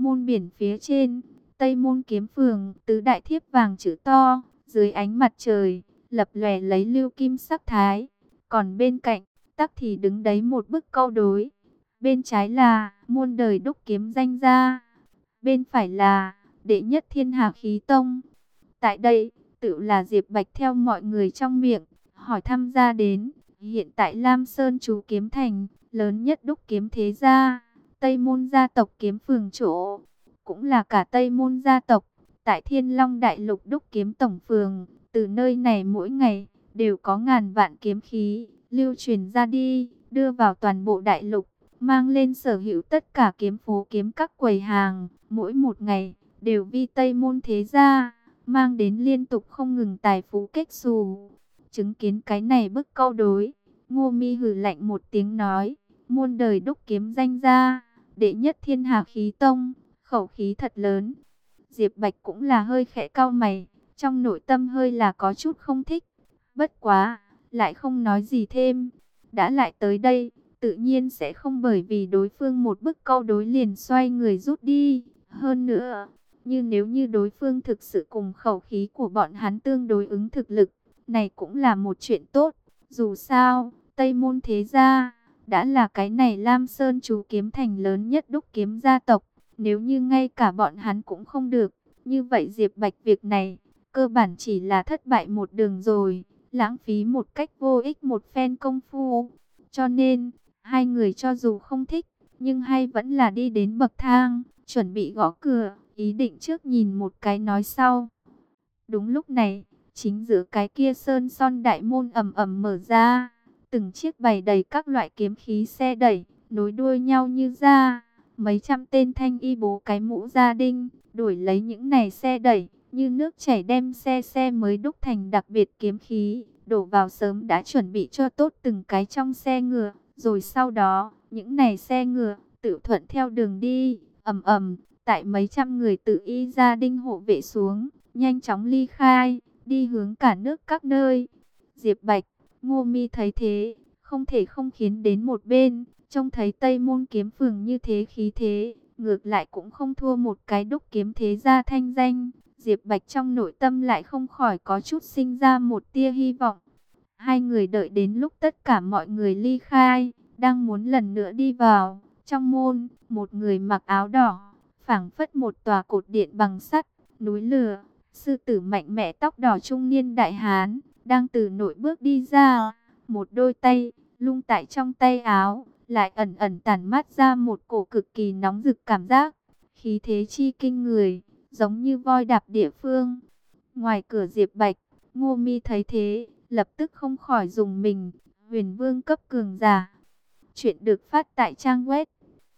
Môn biển phía trên, Tây Môn Kiếm Phường, tứ đại thiếp vàng chữ to, dưới ánh mặt trời, lập lòe lấy lưu kim sắc thái. Còn bên cạnh, tắc thì đứng đấy một bức câu đối. Bên trái là muôn đời đúc kiếm danh gia, bên phải là đệ nhất thiên hạ khí tông. Tại đây, tự là Diệp Bạch theo mọi người trong miệng, hỏi thăm ra đến. Hiện tại Lam Sơn chú kiếm thành, lớn nhất đúc kiếm thế gia, Tây Môn gia tộc kiếm phường chỗ, cũng là cả Tây Môn gia tộc, tại Thiên Long Đại Lục đúc kiếm tổng phường. Từ nơi này mỗi ngày, đều có ngàn vạn kiếm khí, lưu truyền ra đi, đưa vào toàn bộ đại lục, mang lên sở hữu tất cả kiếm phố kiếm các quầy hàng, mỗi một ngày, đều vi Tây Môn thế gia, mang đến liên tục không ngừng tài phú kết xù. Chứng kiến cái này bức câu đối, Ngô Mi hừ lạnh một tiếng nói, muôn đời đúc kiếm danh gia, đệ nhất thiên hạ khí tông, khẩu khí thật lớn. Diệp Bạch cũng là hơi khẽ cau mày, trong nội tâm hơi là có chút không thích. Bất quá, lại không nói gì thêm. Đã lại tới đây, tự nhiên sẽ không bởi vì đối phương một bức câu đối liền xoay người rút đi. Hơn nữa, nếu như đối phương thực sự cùng khẩu khí của bọn hắn tương đối ứng thực lực, này cũng là một chuyện tốt. Dù sao, Tây Môn thế gia đã là cái này Lam Sơn chú kiếm thành lớn nhất đúc kiếm gia tộc. Nếu như ngay cả bọn hắn cũng không được, như vậy Diệp Bạch việc này, cơ bản chỉ là thất bại một đường rồi, lãng phí một cách vô ích một phen công phu. Cho nên, hai người cho dù không thích, nhưng hay vẫn là đi đến bậc thang, chuẩn bị gõ cửa, ý định trước nhìn một cái nói sau. Đúng lúc này, chính giữa cái kia sơn son đại môn ầm ầm mở ra, từng chiếc bày đầy các loại kiếm khí xe đẩy, nối đuôi nhau như ra. Mấy trăm tên thanh y bố cái mũ gia đinh, đuổi lấy những này xe đẩy, như nước chảy đem xe mới đúc thành đặc biệt kiếm khí, đổ vào sớm đã chuẩn bị cho tốt từng cái trong xe ngựa. Rồi sau đó, những này xe ngựa, tự thuận theo đường đi, ầm ầm, tại mấy trăm người tự y gia đinh hộ vệ xuống, nhanh chóng ly khai, đi hướng cả nước các nơi. Diệp Bạch, Ngô Mi thấy thế, không thể không khiến đến một bên. Trông thấy Tây Môn kiếm phường như thế khí thế, ngược lại cũng không thua một cái đúc kiếm thế gia thanh danh. Diệp Bạch trong nội tâm lại không khỏi có chút sinh ra một tia hy vọng. Hai người đợi đến lúc tất cả mọi người ly khai, đang muốn lần nữa đi vào. Trong môn, một người mặc áo đỏ, phảng phất một tòa cột điện bằng sắt, núi lửa, sư tử mạnh mẽ tóc đỏ trung niên đại hán, đang từ nội bước đi ra. Một đôi tay, lung tại trong tay áo, lại ẩn ẩn tản mát ra một cổ cực kỳ nóng rực cảm giác, khí thế chi kinh người, giống như voi đạp địa phương. Ngoài cửa Diệp Bạch, Ngô Mi thấy thế, lập tức không khỏi rùng mình. Huyền Vương cấp cường giả. Chuyện được phát tại trang web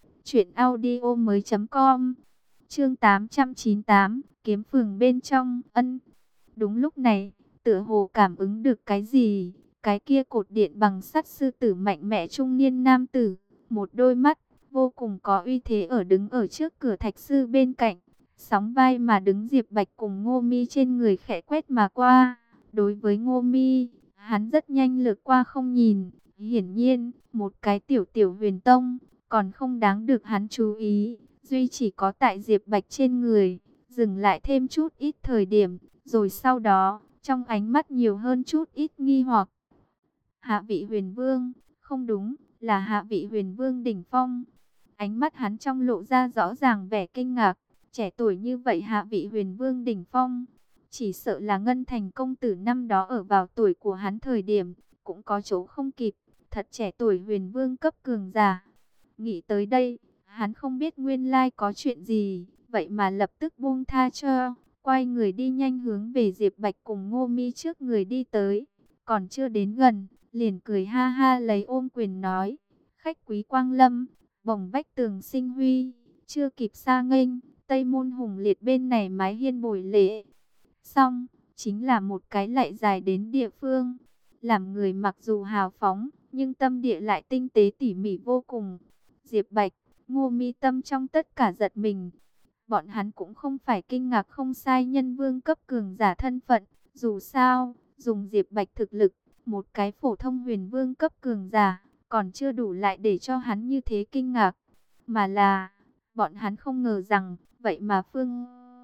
truyệnaudiomoi.com. Chương 898, kiếm phường bên trong, ân. Đúng lúc này, tựa hồ cảm ứng được cái gì, cái kia cột điện bằng sắt sư tử mạnh mẽ trung niên nam tử, một đôi mắt vô cùng có uy thế ở đứng ở trước cửa thạch sư bên cạnh, sóng vai mà đứng Diệp Bạch cùng Ngô Mi trên người khẽ quét mà qua. Đối với Ngô Mi, hắn rất nhanh lướt qua không nhìn, hiển nhiên, một cái tiểu tiểu huyền tông còn không đáng được hắn chú ý, duy chỉ có tại Diệp Bạch trên người, dừng lại thêm chút ít thời điểm, rồi sau đó, trong ánh mắt nhiều hơn chút ít nghi hoặc. Hạ vị huyền vương, không đúng, là hạ vị huyền vương đỉnh phong. Ánh mắt hắn trong lộ ra rõ ràng vẻ kinh ngạc, trẻ tuổi như vậy hạ vị huyền vương đỉnh phong. Chỉ sợ là Ngân Thành công tử năm đó ở vào tuổi của hắn thời điểm, cũng có chỗ không kịp, thật trẻ tuổi huyền vương cấp cường giả. Nghĩ tới đây, hắn không biết nguyên lai có chuyện gì, vậy mà lập tức buông tha cho, quay người đi nhanh hướng về Diệp Bạch cùng Ngô Mi trước người đi tới. Còn chưa đến gần, liền cười ha ha lấy ôm quyền nói, khách quý quang lâm, bồng vách tường sinh huy, chưa kịp xa nghênh, Tây Môn hùng liệt bên này mái hiên bồi lễ. Xong, chính là một cái lại dài đến địa phương, làm người mặc dù hào phóng, nhưng tâm địa lại tinh tế tỉ mỉ vô cùng. Diệp Bạch, Ngô Mi tâm trong tất cả giật mình. Bọn hắn cũng không phải kinh ngạc không sai nhân vương cấp cường giả thân phận. Dù sao, dùng Diệp Bạch thực lực, một cái phổ thông huyền vương cấp cường giả, còn chưa đủ lại để cho hắn như thế kinh ngạc. Mà là, Bọn hắn không ngờ rằng, vậy mà Phương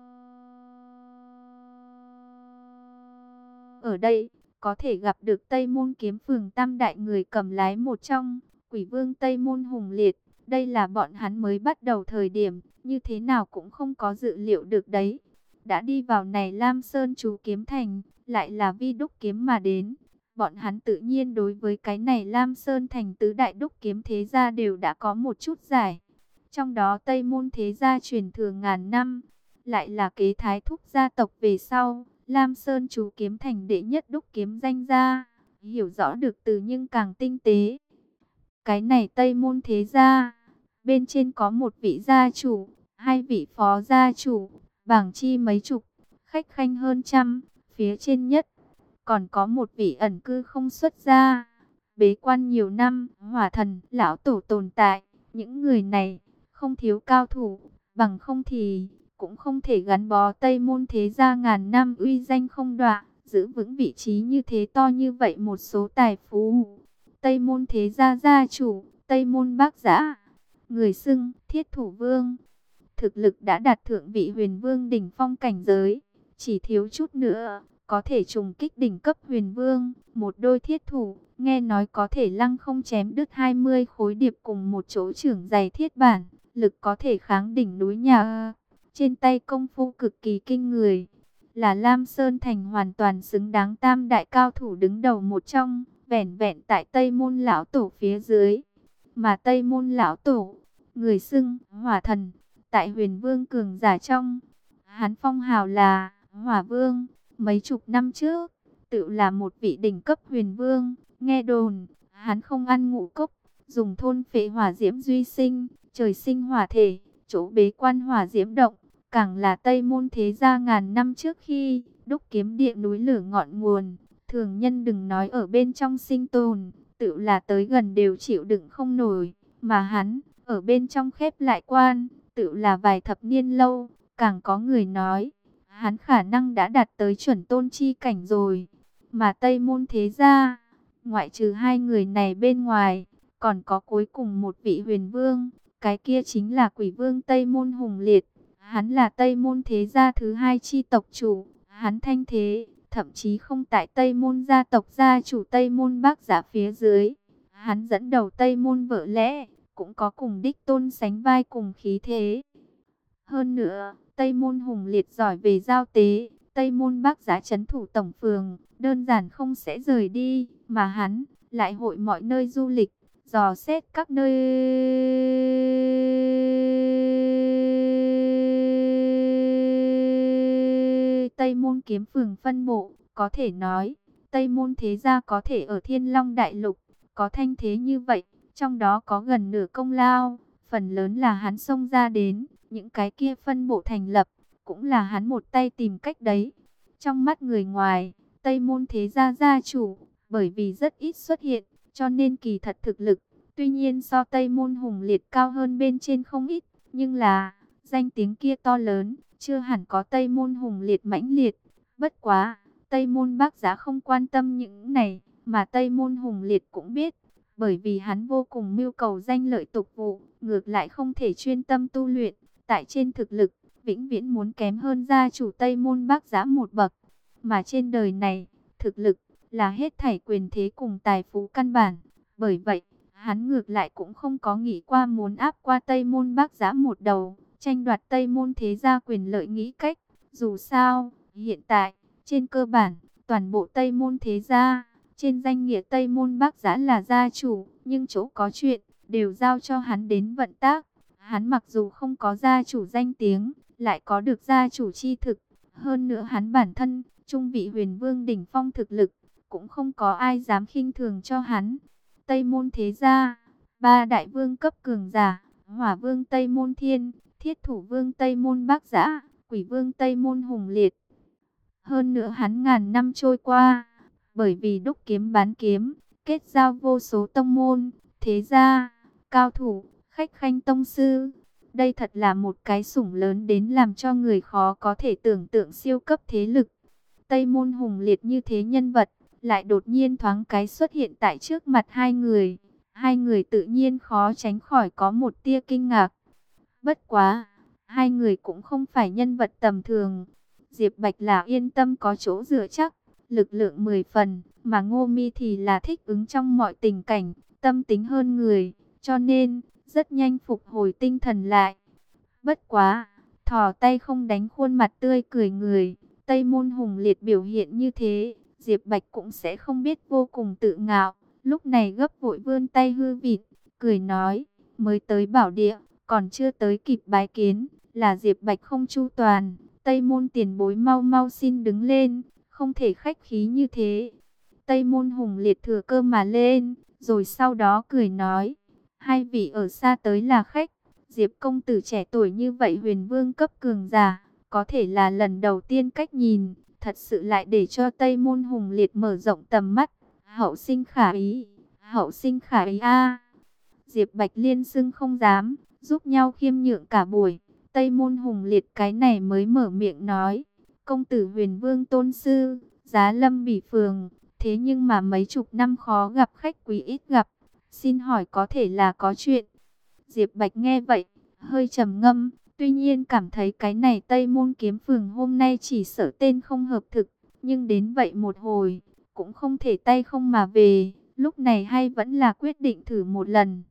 ở đây có thể gặp được Tây Môn Kiếm Phường tam đại người cầm lái một trong, Quỷ Vương Tây Môn Hùng Liệt. Đây là bọn hắn mới bắt đầu thời điểm, như thế nào cũng không có dự liệu được đấy. Đã đi vào này Lam Sơn chú kiếm thành, lại là vi đúc kiếm mà đến. Bọn hắn tự nhiên đối với cái này Lam Sơn thành tứ đại đúc kiếm thế gia đều đã có một chút giải. Trong đó Tây Môn thế gia truyền thừa ngàn năm, lại là kế thái thúc gia tộc về sau. Lam Sơn chú kiếm thành đệ nhất đúc kiếm danh gia, hiểu rõ được từ nhưng càng tinh tế. Cái này Tây Môn thế gia, bên trên có một vị gia chủ, hai vị phó gia chủ, bảng chi mấy chục, khách khanh hơn trăm, phía trên nhất còn có một vị ẩn cư không xuất gia, bế quan nhiều năm, hỏa thần, lão tổ tồn tại. Những người này không thiếu cao thủ, bằng không thì cũng không thể gắn bó Tây Môn thế gia ngàn năm uy danh không đọa, giữ vững vị trí như thế to như vậy một số tài phú. Tây Môn thế gia gia chủ, Tây Môn Bác Giã, người xưng Thiết Thủ Vương, thực lực đã đạt thượng vị Huyền Vương đỉnh phong cảnh giới, chỉ thiếu chút nữa có thể trùng kích đỉnh cấp Huyền Vương. Một đôi thiết thủ, nghe nói có thể lăng không chém đứt 20 khối điệp cùng một chỗ trưởng dày thiết bản, lực có thể kháng đỉnh núi nhà. Trên tay công phu cực kỳ kinh người, là Lam Sơn thành hoàn toàn xứng đáng tam đại cao thủ đứng đầu một trong, vẻn vẹn tại Tây Môn lão tổ phía dưới. Mà Tây Môn lão tổ, người xưng Hỏa Thần, tại Huyền Vương cường giả trong, hắn phong hào là Hỏa Vương. Mấy chục năm trước, tự là một vị đỉnh cấp Huyền Vương. Nghe đồn, hắn không ăn ngũ cốc, dùng thôn phệ hỏa diễm duy sinh, trời sinh hỏa thể, chỗ bế quan hỏa diễm động. Càng là Tây Môn thế gia ngàn năm trước khi đúc kiếm địa núi lửa ngọn nguồn, thường nhân đừng nói ở bên trong sinh tồn, tự là tới gần đều chịu đựng không nổi. Mà hắn, ở bên trong khép lại quan, tự là vài thập niên lâu. Càng có người nói, hắn khả năng đã đạt tới chuẩn tôn chi cảnh rồi. Mà Tây Môn thế gia, ngoại trừ hai người này bên ngoài, còn có cuối cùng một vị Huyền Vương, cái kia chính là Quỷ Vương Tây Môn Hùng Liệt. Hắn là Tây Môn thế gia thứ hai chi tộc chủ, hắn thanh thế thậm chí không tại Tây Môn gia tộc gia chủ Tây Môn Bác Giã phía dưới. Hắn dẫn đầu Tây Môn vợ lẽ, cũng có cùng đích tôn sánh vai cùng khí thế. Hơn nữa, Tây Môn Hùng Liệt giỏi về giao tế, Tây Môn Bác Giã trấn thủ tổng phường, đơn giản không sẽ rời đi, mà hắn lại hội mọi nơi du lịch, dò xét các nơi Tây Môn kiếm phường phân bộ. Có thể nói, Tây Môn thế gia có thể ở Thiên Long Đại Lục có thanh thế như vậy, trong đó có gần nửa công lao, phần lớn là hắn xông ra đến. Những cái kia phân bộ thành lập, cũng là hắn một tay tìm cách đấy. Trong mắt người ngoài, Tây Môn thế gia gia chủ, bởi vì rất ít xuất hiện, cho nên kỳ thật thực lực, tuy nhiên so Tây Môn Hùng Liệt cao hơn bên trên không ít, nhưng là, danh tiếng kia to lớn, chưa hẳn có Tây Môn Hùng Liệt mãnh liệt. Bất quá, Tây Môn Bác Giã không quan tâm những này, mà Tây Môn Hùng Liệt cũng biết, bởi vì hắn vô cùng mưu cầu danh lợi tục vụ, ngược lại không thể chuyên tâm tu luyện. Tại trên thực lực, vĩnh viễn muốn kém hơn gia chủ Tây Môn Bác Giã một bậc. Mà trên đời này, thực lực là hết thảy quyền thế cùng tài phú căn bản. Bởi vậy, hắn ngược lại cũng không có nghĩ qua muốn áp qua Tây Môn Bác Giã một đầu, tranh đoạt Tây Môn thế gia quyền lợi nghĩ cách. Dù sao, hiện tại, trên cơ bản, toàn bộ Tây Môn thế gia, trên danh nghĩa Tây Môn Bác Giã là gia chủ, nhưng chỗ có chuyện, đều giao cho hắn đến vận tác. Hắn mặc dù không có gia chủ danh tiếng, lại có được gia chủ chi thực. Hơn nữa hắn bản thân, trung vị Huyền Vương đỉnh phong thực lực, cũng không có ai dám khinh thường cho hắn. Tây Môn thế gia, ba đại vương cấp cường giả, Hỏa Vương Tây Môn Thiên, Thiết Thủ Vương Tây Môn Bác Giã, Quỷ Vương Tây Môn Hùng Liệt. Hơn nữa hắn ngàn năm trôi qua, bởi vì đúc kiếm bán kiếm, kết giao vô số tông môn, thế gia, cao thủ, khách khanh tông sư. Đây thật là một cái sủng lớn đến làm cho người khó có thể tưởng tượng siêu cấp thế lực. Tây Môn Hùng Liệt như thế nhân vật, lại đột nhiên thoáng cái xuất hiện tại trước mặt hai người. Hai người tự nhiên khó tránh khỏi có một tia kinh ngạc. Bất quá, hai người cũng không phải nhân vật tầm thường. Diệp Bạch là yên tâm có chỗ dựa chắc, lực lượng 10 phần, mà Ngô Mi thì là thích ứng trong mọi tình cảnh, tâm tính hơn người, cho nên rất nhanh phục hồi tinh thần lại. Bất quá, thò tay không đánh khuôn mặt tươi cười người, Tây Môn Hùng Liệt biểu hiện như thế, Diệp Bạch cũng sẽ không biết vô cùng tự ngạo. Lúc này gấp vội vươn tay hư vịt, cười nói, mới tới bảo địa, còn chưa tới kịp bái kiến, là Diệp Bạch không chu toàn. Tây Môn tiền bối mau mau xin đứng lên, không thể khách khí như thế. Tây Môn Hùng Liệt thừa cơ mà lên, rồi sau đó cười nói, hai vị ở xa tới là khách. Diệp công tử trẻ tuổi như vậy huyền vương cấp cường giả, có thể là lần đầu tiên cách nhìn, thật sự lại để cho Tây Môn Hùng Liệt mở rộng tầm mắt. Hậu sinh khả ý, hậu sinh khả ý a. Diệp Bạch liên xưng không dám, giúp nhau khiêm nhượng cả buổi. Tây Môn Hùng Liệt cái này mới mở miệng nói, công tử huyền vương tôn sư, giá lâm bỉ phường, thế nhưng mà mấy chục năm khó gặp khách quý ít gặp, xin hỏi có thể là có chuyện. Diệp Bạch nghe vậy, hơi trầm ngâm, tuy nhiên cảm thấy cái này Tây Môn Kiếm Phường hôm nay chỉ sợ tên không hợp thực, nhưng đến vậy một hồi, cũng không thể tay không mà về, lúc này hay vẫn là quyết định thử một lần.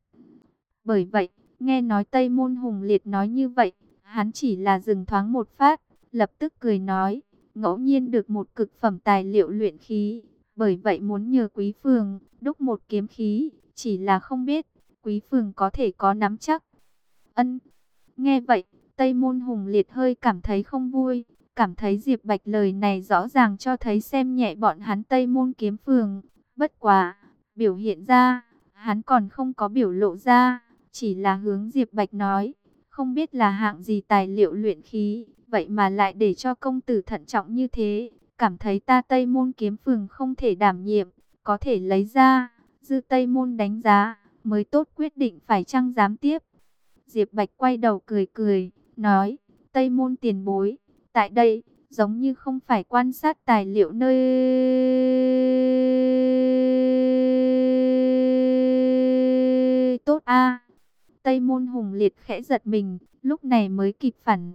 Bởi vậy, nghe nói Tây Môn Hùng Liệt nói như vậy, hắn chỉ là dừng thoáng một phát, lập tức cười nói, ngẫu nhiên được một cực phẩm tài liệu luyện khí, bởi vậy muốn nhờ Quý Phường đúc một kiếm khí, chỉ là không biết Quý Phường có thể có nắm chắc. Ân. Nghe vậy, Tây Môn Hùng Liệt hơi cảm thấy không vui, cảm thấy Diệp Bạch lời này rõ ràng cho thấy xem nhẹ bọn hắn Tây Môn Kiếm Phường. Bất quá, biểu hiện ra, hắn còn không có biểu lộ ra, chỉ là hướng Diệp Bạch nói, không biết là hạng gì tài liệu luyện khí, vậy mà lại để cho công tử thận trọng như thế, cảm thấy ta Tây Môn Kiếm Phường không thể đảm nhiệm, có thể lấy ra, dư Tây Môn đánh giá, mới tốt quyết định phải chăng dám tiếp. Diệp Bạch quay đầu cười cười, nói, Tây Môn tiền bối, tại đây, giống như không phải quan sát tài liệu nơi tốt a. Tây Môn Hùng Liệt khẽ giật mình, lúc này mới kịp phản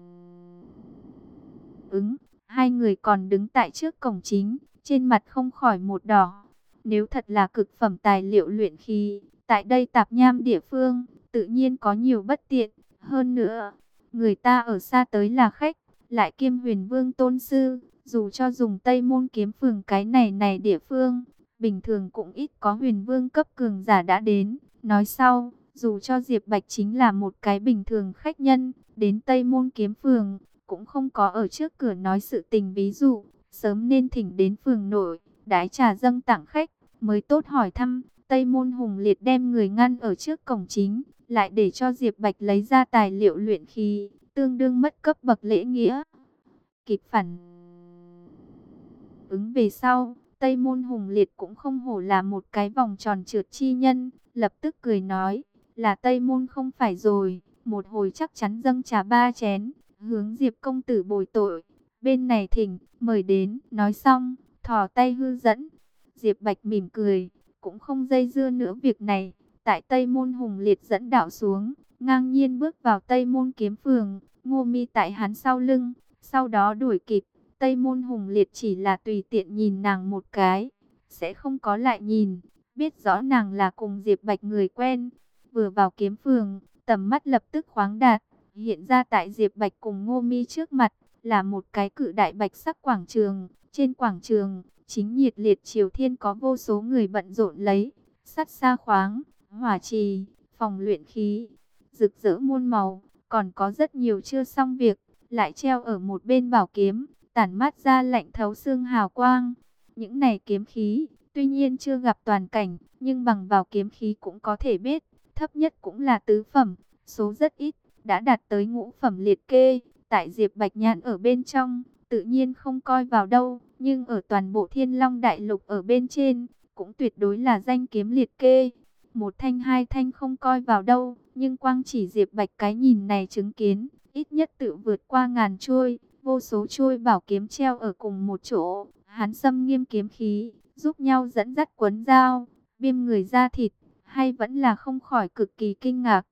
ứng, hai người còn đứng tại trước cổng chính, trên mặt không khỏi một đỏ. Nếu thật là cực phẩm tài liệu luyện khí, tại đây tạp nham địa phương, tự nhiên có nhiều bất tiện. Hơn nữa, người ta ở xa tới là khách, lại kiêm huyền vương tôn sư, dù cho dùng Tây Môn Kiếm Phường cái này địa phương, bình thường cũng ít có huyền vương cấp cường giả đã đến. Nói sau, dù cho Diệp Bạch chính là một cái bình thường khách nhân, đến Tây Môn Kiếm Phường, cũng không có ở trước cửa nói sự tình, ví dụ, sớm nên thỉnh đến phường nội, đãi trà dâng tặng khách, mới tốt hỏi thăm. Tây Môn Hùng Liệt đem người ngăn ở trước cổng chính, lại để cho Diệp Bạch lấy ra tài liệu luyện khí, tương đương mất cấp bậc lễ nghĩa. Kịp phản ứng về sau, Tây Môn Hùng Liệt cũng không hổ là một cái vòng tròn trượt chi nhân, lập tức cười nói, là Tây Môn không phải rồi, một hồi chắc chắn dâng trà 3 chén, hướng Diệp công tử bồi tội. Bên này thỉnh, mời đến, nói xong, thò tay hư dẫn. Diệp Bạch mỉm cười, cũng không dây dưa nữa việc này, tại Tây Môn Hùng Liệt dẫn đạo xuống, ngang nhiên bước vào Tây Môn Kiếm Phường, Ngô Mi tại hắn sau lưng, sau đó đuổi kịp. Tây Môn Hùng Liệt chỉ là tùy tiện nhìn nàng một cái, sẽ không có lại nhìn, biết rõ nàng là cùng Diệp Bạch người quen. Vừa vào kiếm phường, tầm mắt lập tức khoáng đạt, hiện ra tại Diệp Bạch cùng Ngô Mi trước mặt, là một cái cự đại bạch sắc quảng trường. Trên quảng trường, chính nhiệt liệt triều thiên có vô số người bận rộn lấy, sắt xa khoáng, hỏa trì, phòng luyện khí, rực rỡ muôn màu, còn có rất nhiều chưa xong việc, lại treo ở một bên bảo kiếm, tản mát ra lạnh thấu xương hào quang. Những này kiếm khí, tuy nhiên chưa gặp toàn cảnh, nhưng bằng vào kiếm khí cũng có thể biết, thấp nhất cũng là tứ phẩm, số rất ít, đã đạt tới ngũ phẩm liệt kê. Tại Diệp Bạch Nhạn ở bên trong, tự nhiên không coi vào đâu, nhưng ở toàn bộ Thiên Long Đại Lục ở bên trên, cũng tuyệt đối là danh kiếm liệt kê. Một thanh hai thanh không coi vào đâu, nhưng quang chỉ Diệp Bạch cái nhìn này chứng kiến, ít nhất tự vượt qua ngàn chuôi, vô số chuôi bảo kiếm treo ở cùng một chỗ, hắn xâm nghiêm kiếm khí, giúp nhau dẫn dắt quấn dao, viêm người da thịt, hay vẫn là không khỏi cực kỳ kinh ngạc.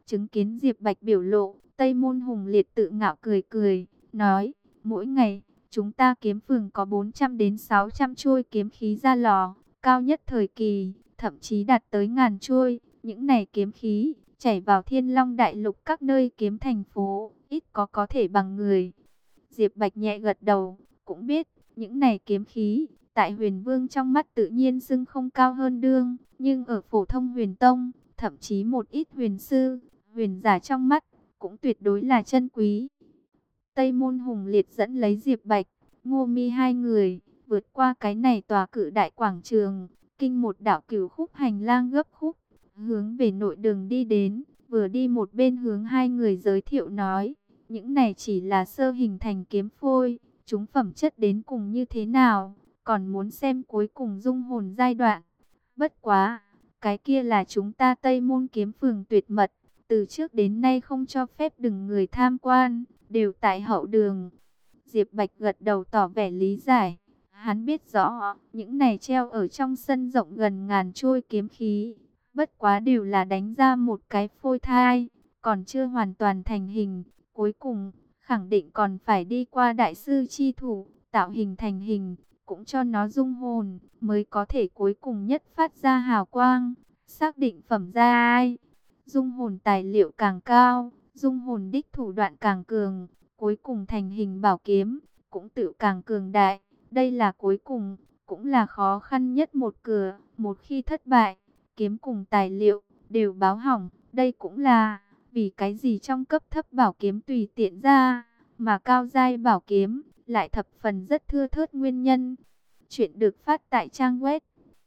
Chứng kiến Diệp Bạch biểu lộ, Tây Môn Hùng Liệt tự ngạo cười cười, nói, mỗi ngày, chúng ta kiếm phường có 400 đến 600 chuôi kiếm khí ra lò, cao nhất thời kỳ, thậm chí đạt tới ngàn chuôi. Những này kiếm khí, chảy vào Thiên Long Đại Lục các nơi kiếm thành phố, ít có thể bằng người. Diệp Bạch nhẹ gật đầu, cũng biết, những này kiếm khí, tại Huyền Vương trong mắt tự nhiên xưng không cao hơn đương, nhưng ở phổ thông Huyền Tông, thậm chí một ít huyền sư, huyền giả trong mắt, cũng tuyệt đối là chân quý. Tây Môn Hùng Liệt dẫn lấy Diệp Bạch, Ngô Mi hai người, vượt qua cái này tòa cự đại quảng trường, kinh một đạo cửu khúc hành lang gấp khúc, hướng về nội đường đi đến, vừa đi một bên hướng hai người giới thiệu nói, những này chỉ là sơ hình thành kiếm phôi, chúng phẩm chất đến cùng như thế nào, còn muốn xem cuối cùng dung hồn giai đoạn. Bất quá, cái kia là chúng ta Tây Môn kiếm phường tuyệt mật, từ trước đến nay không cho phép đừng người tham quan, đều tại hậu đường. Diệp Bạch gật đầu tỏ vẻ lý giải. Hắn biết rõ, những này treo ở trong sân rộng gần ngàn trôi kiếm khí, bất quá đều là đánh ra một cái phôi thai, còn chưa hoàn toàn thành hình. Cuối cùng, khẳng định còn phải đi qua đại sư chi thủ, tạo hình thành hình, cũng cho nó dung hồn, mới có thể cuối cùng nhất phát ra hào quang, xác định phẩm ra ai. Dung hồn tài liệu càng cao, dung hồn đích thủ đoạn càng cường, cuối cùng thành hình bảo kiếm, cũng tự càng cường đại. Đây là cuối cùng, cũng là khó khăn nhất một cửa. Một khi thất bại, kiếm cùng tài liệu, đều báo hỏng. Đây cũng là, vì cái gì trong cấp thấp bảo kiếm tùy tiện ra, mà cao giai bảo kiếm, lại thập phần rất thưa thớt nguyên nhân. Chuyện được phát tại trang web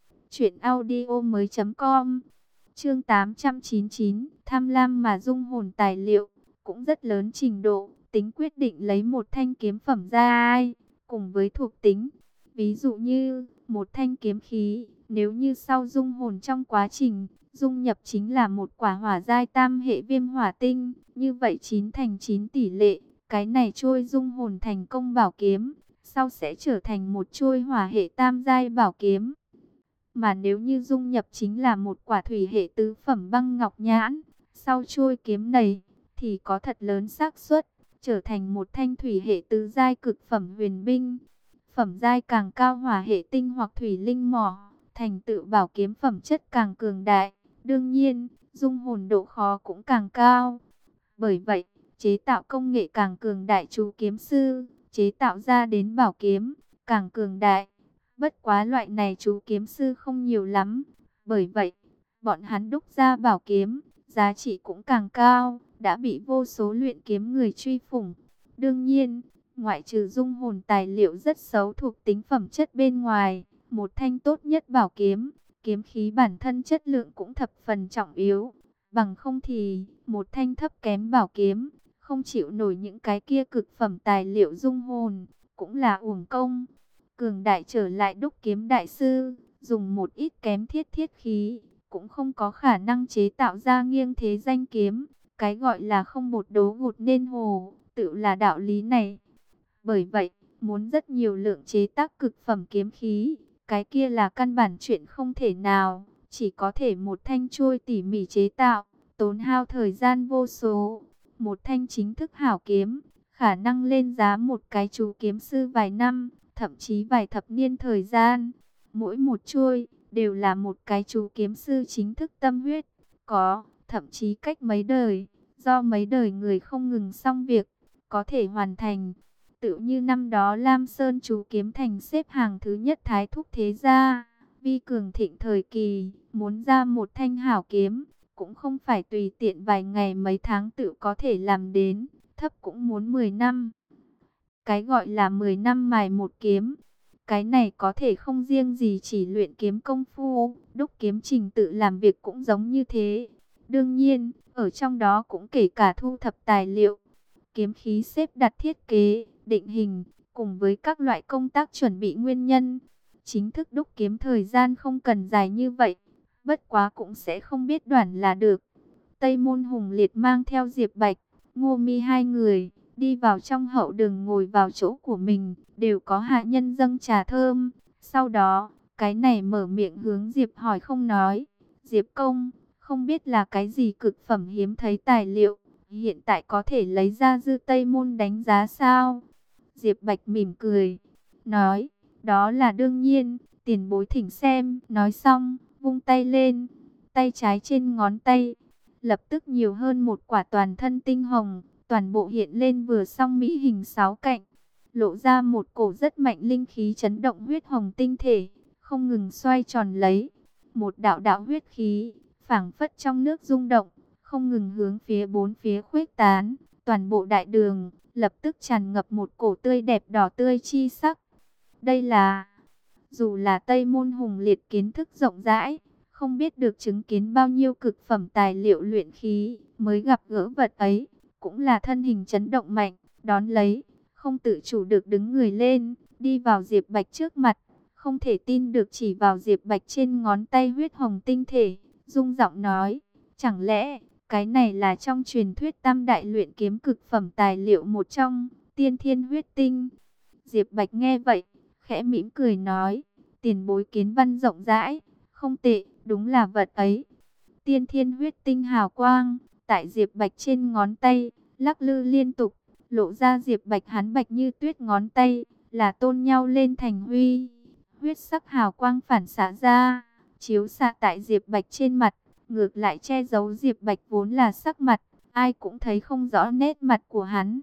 truyệnaudiomoi.com. Chương 899, tham lam mà dung hồn tài liệu, cũng rất lớn trình độ, tính quyết định lấy một thanh kiếm phẩm ra ai, cùng với thuộc tính. Ví dụ như, một thanh kiếm khí, nếu như sau dung hồn trong quá trình, dung nhập chính là một quả hỏa giai tam hệ viêm hỏa tinh, như vậy 9/9 tỷ lệ, cái này trôi dung hồn thành công bảo kiếm, sau sẽ trở thành một trôi hỏa hệ tam giai bảo kiếm. Mà nếu như dung nhập chính là một quả thủy hệ tứ phẩm băng ngọc nhãn, sau trôi kiếm này, thì có thật lớn xác suất trở thành một thanh thủy hệ tứ giai cực phẩm huyền binh. Phẩm giai càng cao hỏa hệ tinh hoặc thủy linh mỏ, thành tựu bảo kiếm phẩm chất càng cường đại. Đương nhiên, dung hồn độ khó cũng càng cao. Bởi vậy, chế tạo công nghệ càng cường đại, chú kiếm sư chế tạo ra đến bảo kiếm càng cường đại. Bất quá loại này chú kiếm sư không nhiều lắm. Bởi vậy, bọn hắn đúc ra bảo kiếm, giá trị cũng càng cao, đã bị vô số luyện kiếm người truy phủng. Đương nhiên, ngoại trừ dung hồn tài liệu rất xấu thuộc tính phẩm chất bên ngoài, một thanh tốt nhất bảo kiếm, kiếm khí bản thân chất lượng cũng thập phần trọng yếu. Bằng không thì, một thanh thấp kém bảo kiếm, không chịu nổi những cái kia cực phẩm tài liệu dung hồn, cũng là uổng công. Cường đại trở lại đúc kiếm đại sư, dùng một ít kém thiết khí, cũng không có khả năng chế tạo ra nghiêng thế danh kiếm. Cái gọi là không bột đấu gột nên hồ, tự là đạo lý này. Bởi vậy, muốn rất nhiều lượng chế tác cực phẩm kiếm khí, cái kia là căn bản chuyện không thể nào. Chỉ có thể một thanh trôi tỉ mỉ chế tạo, tốn hao thời gian vô số. Một thanh chính thức hảo kiếm, khả năng lên giá một cái chú kiếm sư vài năm, thậm chí vài thập niên thời gian. Mỗi một chuôi đều là một cái chú kiếm sư chính thức tâm huyết, có thậm chí cách mấy đời, do mấy đời người không ngừng xong việc, có thể hoàn thành. Tự như năm đó Lam Sơn chú kiếm thành xếp hàng thứ nhất Thái Thúc thế gia, vi cường thịnh thời kỳ, muốn ra một thanh hảo kiếm, cũng không phải tùy tiện vài ngày mấy tháng tự có thể làm đến, thấp cũng muốn 10 năm. Cái gọi là 10 năm mài một kiếm, cái này có thể không riêng gì chỉ luyện kiếm công phu, đúc kiếm trình tự làm việc cũng giống như thế. Đương nhiên, ở trong đó cũng kể cả thu thập tài liệu, kiếm khí xếp đặt thiết kế, định hình, cùng với các loại công tác chuẩn bị nguyên nhân. Chính thức đúc kiếm thời gian không cần dài như vậy, bất quá cũng sẽ không biết đoản là được. Tây Môn Hùng Liệt mang theo Diệp Bạch, Ngô Mi hai người, đi vào trong hậu đường ngồi vào chỗ của mình, đều có hạ nhân dâng trà thơm. Sau đó, cái này mở miệng hướng Diệp hỏi không nói. Diệp công, không biết là cái gì cực phẩm hiếm thấy tài liệu, hiện tại có thể lấy ra Dư Tây Môn đánh giá sao? Diệp Bạch mỉm cười, nói, đó là đương nhiên, tiền bối thỉnh xem. Nói xong, vung tay lên, tay trái trên ngón tay, lập tức nhiều hơn một quả toàn thân tinh hồng, toàn bộ hiện lên vừa xong mỹ hình sáu cạnh, lộ ra một cổ rất mạnh linh khí chấn động huyết hồng tinh thể, không ngừng xoay tròn lấy. Một đạo đạo huyết khí, phảng phất trong nước rung động, không ngừng hướng phía bốn phía khuếch tán, toàn bộ đại đường lập tức tràn ngập một cổ tươi đẹp đỏ tươi chi sắc. Đây là, dù là Tây Môn Hùng Liệt kiến thức rộng rãi, không biết được chứng kiến bao nhiêu cực phẩm tài liệu luyện khí, mới gặp gỡ vật ấy, cũng là thân hình chấn động mạnh, đón lấy, không tự chủ được đứng người lên, đi vào Diệp Bạch trước mặt, không thể tin được chỉ vào Diệp Bạch trên ngón tay huyết hồng tinh thể, rung giọng nói, chẳng lẽ cái này là trong truyền thuyết tam đại luyện kiếm cực phẩm tài liệu một trong, tiên thiên huyết tinh? Diệp Bạch nghe vậy, khẽ mỉm cười nói, tiền bối kiến văn rộng rãi, không tệ, đúng là vật ấy. Tiên thiên huyết tinh hào quang, tại Diệp Bạch trên ngón tay, lắc lư liên tục, lộ ra Diệp Bạch hắn bạch như tuyết ngón tay, là tôn nhau lên thành huy. Huyết sắc hào quang phản xạ ra, chiếu xạ tại Diệp Bạch trên mặt, ngược lại che giấu Diệp Bạch vốn là sắc mặt, ai cũng thấy không rõ nét mặt của hắn.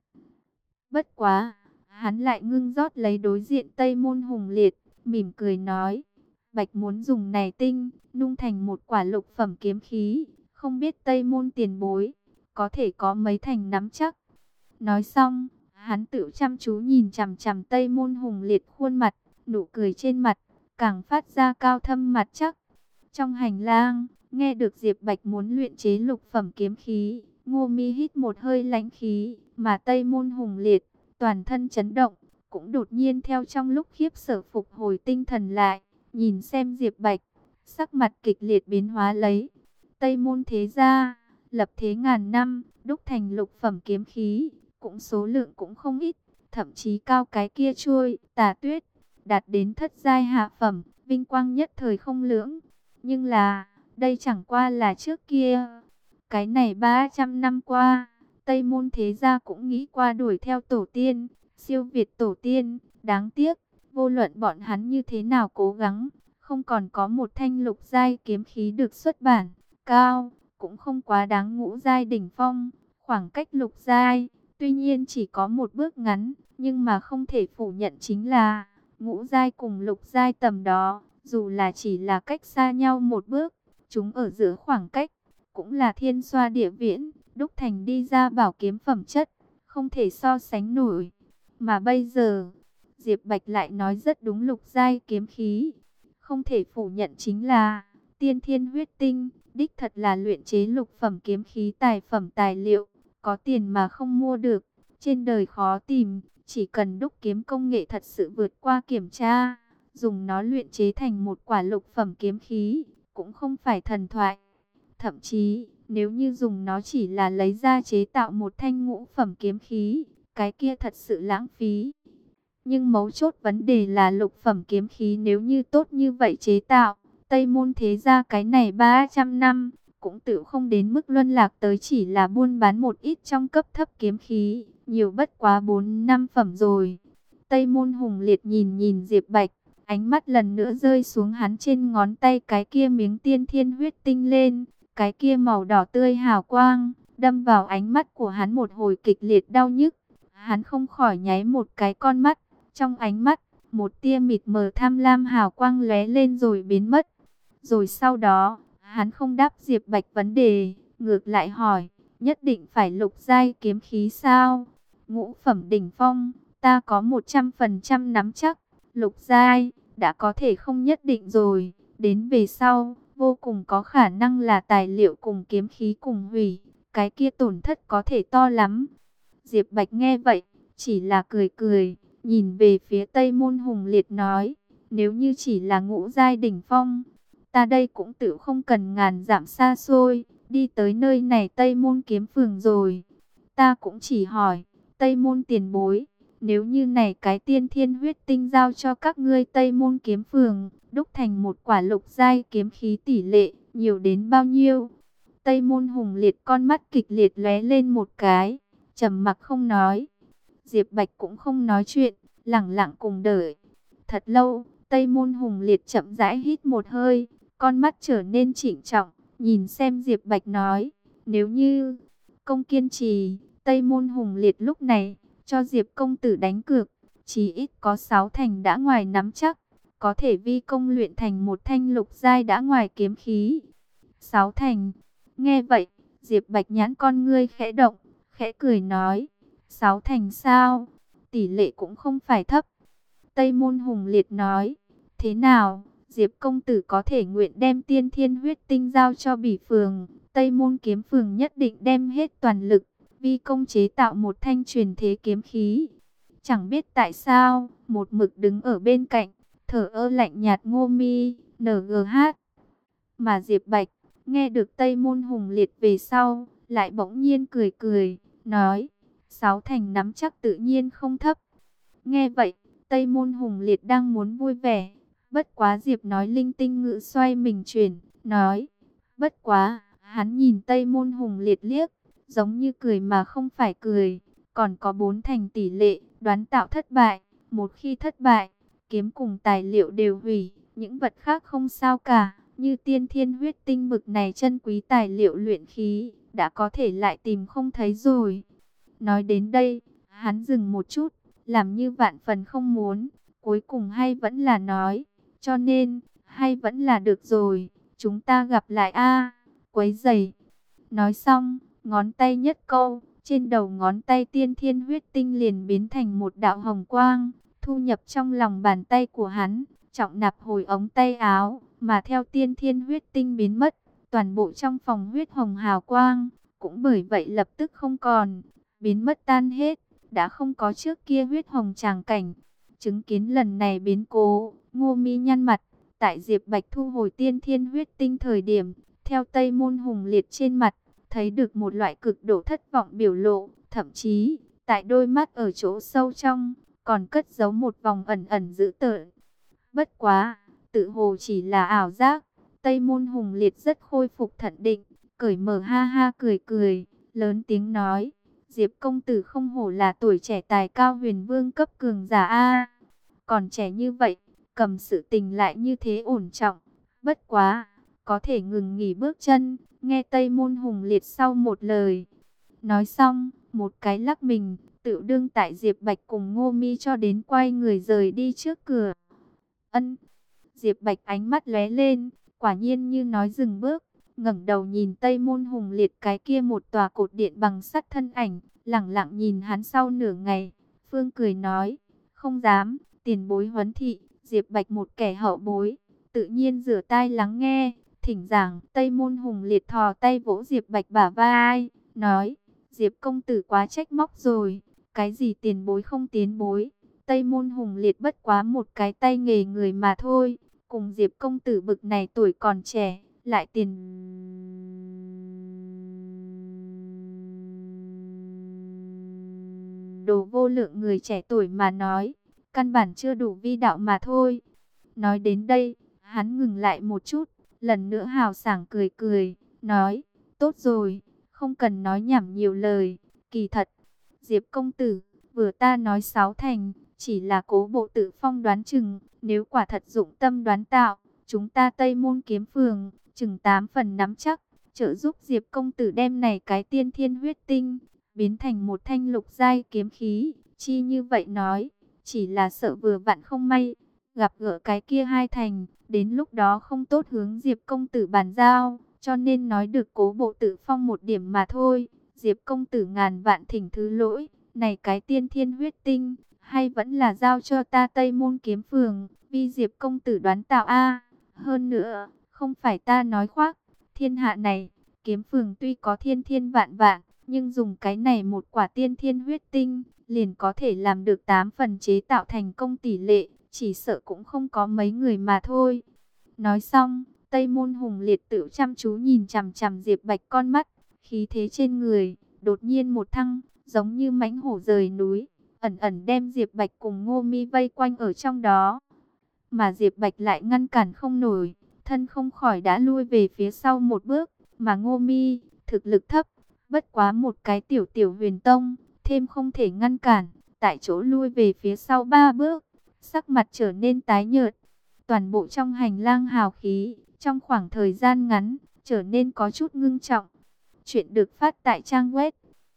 Bất quá, hắn lại ngưng rót lấy đối diện Tây Môn Hùng Liệt, mỉm cười nói, Bạch muốn dùng này tinh, nung thành một quả lục phẩm kiếm khí, không biết Tây Môn tiền bối, có thể có mấy thành nắm chắc. Nói xong, hắn tự chăm chú nhìn chằm chằm Tây Môn Hùng Liệt khuôn mặt, nụ cười trên mặt, càng phát ra cao thâm mặt chắc. Trong hành lang, nghe được Diệp Bạch muốn luyện chế lục phẩm kiếm khí, Ngô Mi hít một hơi lãnh khí, mà Tây Môn Hùng Liệt, toàn thân chấn động, cũng đột nhiên theo trong lúc khiếp sợ phục hồi tinh thần lại, nhìn xem Diệp Bạch, sắc mặt kịch liệt biến hóa lấy. Tây Môn thế gia, lập thế ngàn năm, đúc thành lục phẩm kiếm khí, cũng số lượng cũng không ít, thậm chí cao cái kia chuôi, Tà Tuyết, đạt đến thất giai hạ phẩm, vinh quang nhất thời không lưỡng. Nhưng là, đây chẳng qua là trước kia. Cái này 300 năm qua, Tây Môn thế gia cũng nghĩ qua đuổi theo tổ tiên, siêu việt tổ tiên. Đáng tiếc, vô luận bọn hắn như thế nào cố gắng, không còn có một thanh lục giai kiếm khí được xuất bản. Cao, cũng không quá đáng ngũ giai đỉnh phong, khoảng cách lục giai, tuy nhiên chỉ có một bước ngắn, nhưng mà không thể phủ nhận chính là ngũ giai cùng lục giai tầm đó, dù là chỉ là cách xa nhau một bước, chúng ở giữa khoảng cách, cũng là thiên xoa địa viễn, đúc thành đi ra bảo kiếm phẩm chất, không thể so sánh nổi. Mà bây giờ, Diệp Bạch lại nói rất đúng lục giai kiếm khí, không thể phủ nhận chính là tiên thiên huyết tinh, đích thật là luyện chế lục phẩm kiếm khí tài phẩm tài liệu, có tiền mà không mua được, trên đời khó tìm, chỉ cần đúc kiếm công nghệ thật sự vượt qua kiểm tra, dùng nó luyện chế thành một quả lục phẩm kiếm khí, cũng không phải thần thoại. Thậm chí, nếu như dùng nó chỉ là lấy ra chế tạo một thanh ngũ phẩm kiếm khí, cái kia thật sự lãng phí. Nhưng mấu chốt vấn đề là lục phẩm kiếm khí nếu như tốt như vậy chế tạo, Tây Môn thế gia cái này 300 năm, cũng tự không đến mức luân lạc tới chỉ là buôn bán một ít trong cấp thấp kiếm khí, nhiều bất quá 4-5 phẩm rồi. Tây Môn Hùng Liệt nhìn nhìn Diệp Bạch, ánh mắt lần nữa rơi xuống hắn trên ngón tay cái kia miếng tiên thiên huyết tinh lên, cái kia màu đỏ tươi hào quang, đâm vào ánh mắt của hắn một hồi kịch liệt đau nhức. Hắn không khỏi nháy một cái con mắt, trong ánh mắt, một tia mịt mờ tham lam hào quang lóe lên rồi biến mất. Rồi sau đó, hắn không đáp Diệp Bạch vấn đề, ngược lại hỏi, nhất định phải lục giai kiếm khí sao? Ngũ phẩm đỉnh phong, ta có 100% nắm chắc, lục giai, đã có thể không nhất định rồi, đến về sau, vô cùng có khả năng là tài liệu cùng kiếm khí cùng hủy, cái kia tổn thất có thể to lắm. Diệp Bạch nghe vậy, chỉ là cười cười, nhìn về phía Tây Môn Hùng Liệt nói, nếu như chỉ là ngũ giai đỉnh phong, ta đây cũng tự không cần ngàn dặm xa xôi, đi tới nơi này Tây Môn kiếm phường rồi. Ta cũng chỉ hỏi, Tây Môn tiền bối, nếu như này cái tiên thiên huyết tinh giao cho các ngươi Tây Môn kiếm phường, đúc thành một quả lục giai kiếm khí tỷ lệ, nhiều đến bao nhiêu? Tây Môn Hùng Liệt con mắt kịch liệt lóe lên một cái, trầm mặc không nói. Diệp Bạch cũng không nói chuyện, lẳng lặng cùng đợi. Thật lâu, Tây Môn Hùng Liệt chậm rãi hít một hơi, con mắt trở nên trịnh trọng, nhìn xem Diệp Bạch nói, nếu như công kiên trì, Tây Môn Hùng Liệt lúc này cho Diệp công tử đánh cược, chỉ ít có 6 thành đã ngoài nắm chắc, có thể vi công luyện thành một thanh lục giai đã ngoài kiếm khí. 6 thành. Nghe vậy, Diệp Bạch nhãn con ngươi khẽ động, khẽ cười nói, 6 thành sao? Tỷ lệ cũng không phải thấp. Tây Môn Hùng Liệt nói, thế nào, Diệp công tử có thể nguyện đem tiên thiên huyết tinh giao cho Bỉ Phường, Tây Môn kiếm phường nhất định đem hết toàn lực, vi công chế tạo một thanh truyền thế kiếm khí. Chẳng biết tại sao, một mực đứng ở bên cạnh, thở ơ lạnh nhạt Ngô Mi, NGH. Mà Diệp Bạch, nghe được Tây Môn Hùng Liệt về sau, lại bỗng nhiên cười cười, nói, 6 thành nắm chắc tự nhiên không thấp. Nghe vậy, Tây Môn Hùng Liệt đang muốn vui vẻ, bất quá Diệp nói linh tinh ngữ xoay mình chuyển, nói, bất quá, hắn nhìn Tây Môn Hùng Liệt liếc, giống như cười mà không phải cười, còn có 4 thành tỷ lệ, đoán tạo thất bại, một khi thất bại, kiếm cùng tài liệu đều hủy, những vật khác không sao cả, như tiên thiên huyết tinh bực này chân quý tài liệu luyện khí, đã có thể lại tìm không thấy rồi. Nói đến đây, hắn dừng một chút, làm như vạn phần không muốn, cuối cùng hay vẫn là nói, cho nên, hay vẫn là được rồi, chúng ta gặp lại a. Quấy rầy. Nói xong, ngón tay nhất câu, trên đầu ngón tay tiên thiên huyết tinh liền biến thành một đạo hồng quang, thu nhập trong lòng bàn tay của hắn, trọng nạp hồi ống tay áo, mà theo tiên thiên huyết tinh biến mất, toàn bộ trong phòng huyết hồng hào quang, cũng bởi vậy lập tức không còn, biến mất tan hết, đã không có trước kia huyết hồng tràng cảnh. Chứng kiến lần này biến cố, Ngô Mi nhăn mặt, tại Diệp Bạch thu hồi tiên thiên huyết tinh thời điểm, theo Tây Môn Hùng Liệt trên mặt, thấy được một loại cực độ thất vọng biểu lộ, thậm chí, tại đôi mắt ở chỗ sâu trong, còn cất giấu một vòng ẩn ẩn dữ tợn. Bất quá, tự hồ chỉ là ảo giác, Tây Môn Hùng Liệt rất khôi phục thận định, cởi mở ha ha cười cười, lớn tiếng nói, Diệp công tử không hổ là tuổi trẻ tài cao huyền vương cấp cường giả a, còn trẻ như vậy, cầm sự tình lại như thế ổn trọng, bất quá, có thể ngừng nghỉ bước chân, nghe Tây Môn Hùng Liệt sau một lời. Nói xong, một cái lắc mình, tự đương tại Diệp Bạch cùng Ngô Mi cho đến quay người rời đi trước cửa. Ân. Diệp Bạch ánh mắt lóe lên, quả nhiên như nói dừng bước, ngẩng đầu nhìn Tây Môn Hùng Liệt cái kia một tòa cột điện bằng sắt thân ảnh, lẳng lặng nhìn hắn sau nửa ngày. Phương cười nói, không dám, tiền bối huấn thị, Diệp Bạch một kẻ hậu bối, tự nhiên rửa tai lắng nghe. Thỉnh giảng, Tây Môn Hùng Liệt thò tay vỗ Diệp Bạch bả vai, nói, Diệp công tử quá trách móc rồi, cái gì tiền bối không tiến bối, Tây Môn Hùng Liệt bất quá một cái tay nghề người mà thôi, cùng Diệp công tử bực này tuổi còn trẻ, lại tiền đồ vô lượng người trẻ tuổi mà nói, căn bản chưa đủ vi đạo mà thôi. Nói đến đây, hắn ngừng lại một chút, lần nữa hào sảng cười cười, nói, tốt rồi, không cần nói nhảm nhiều lời, kỳ thật, Diệp công tử, vừa ta nói 6 thành, chỉ là cố bộ tự phong đoán chừng, nếu quả thật dụng tâm đoán tạo, chúng ta Tây Môn kiếm phường, chừng 8 phần nắm chắc, trợ giúp Diệp công tử đem này cái tiên thiên huyết tinh, biến thành một thanh lục giai kiếm khí, chi như vậy nói, chỉ là sợ vừa vặn không may, gặp gỡ cái kia 2 thành, đến lúc đó không tốt hướng Diệp công tử bàn giao, cho nên nói được cố bộ tự phong một điểm mà thôi. Diệp công tử ngàn vạn thỉnh thứ lỗi, này cái tiên thiên huyết tinh, hay vẫn là giao cho ta Tây Môn kiếm phường, vì Diệp công tử đoán tạo a. Hơn nữa, không phải ta nói khoác, thiên hạ này, kiếm phường tuy có thiên thiên vạn vạn, nhưng dùng cái này một quả tiên thiên huyết tinh, liền có thể làm được 8 phần chế tạo thành công tỷ lệ, chỉ sợ cũng không có mấy người mà thôi. Nói xong, Tây Môn Hùng Liệt tự chăm chú nhìn chằm chằm Diệp Bạch con mắt, khí thế trên người, đột nhiên một thăng, giống như mãnh hổ rời núi, ẩn ẩn đem Diệp Bạch cùng Ngô Mi vây quanh ở trong đó. Mà Diệp Bạch lại ngăn cản không nổi, thân không khỏi đã lui về phía sau một bước, Mà Ngô Mi, thực lực thấp, bất quá một cái tiểu tiểu huyền tông, thêm không thể ngăn cản, tại chỗ lui về phía sau 3 bước, sắc mặt trở nên tái nhợt. Toàn bộ trong hành lang hào khí, trong khoảng thời gian ngắn, trở nên có chút ngưng trọng. Chuyện được phát tại trang web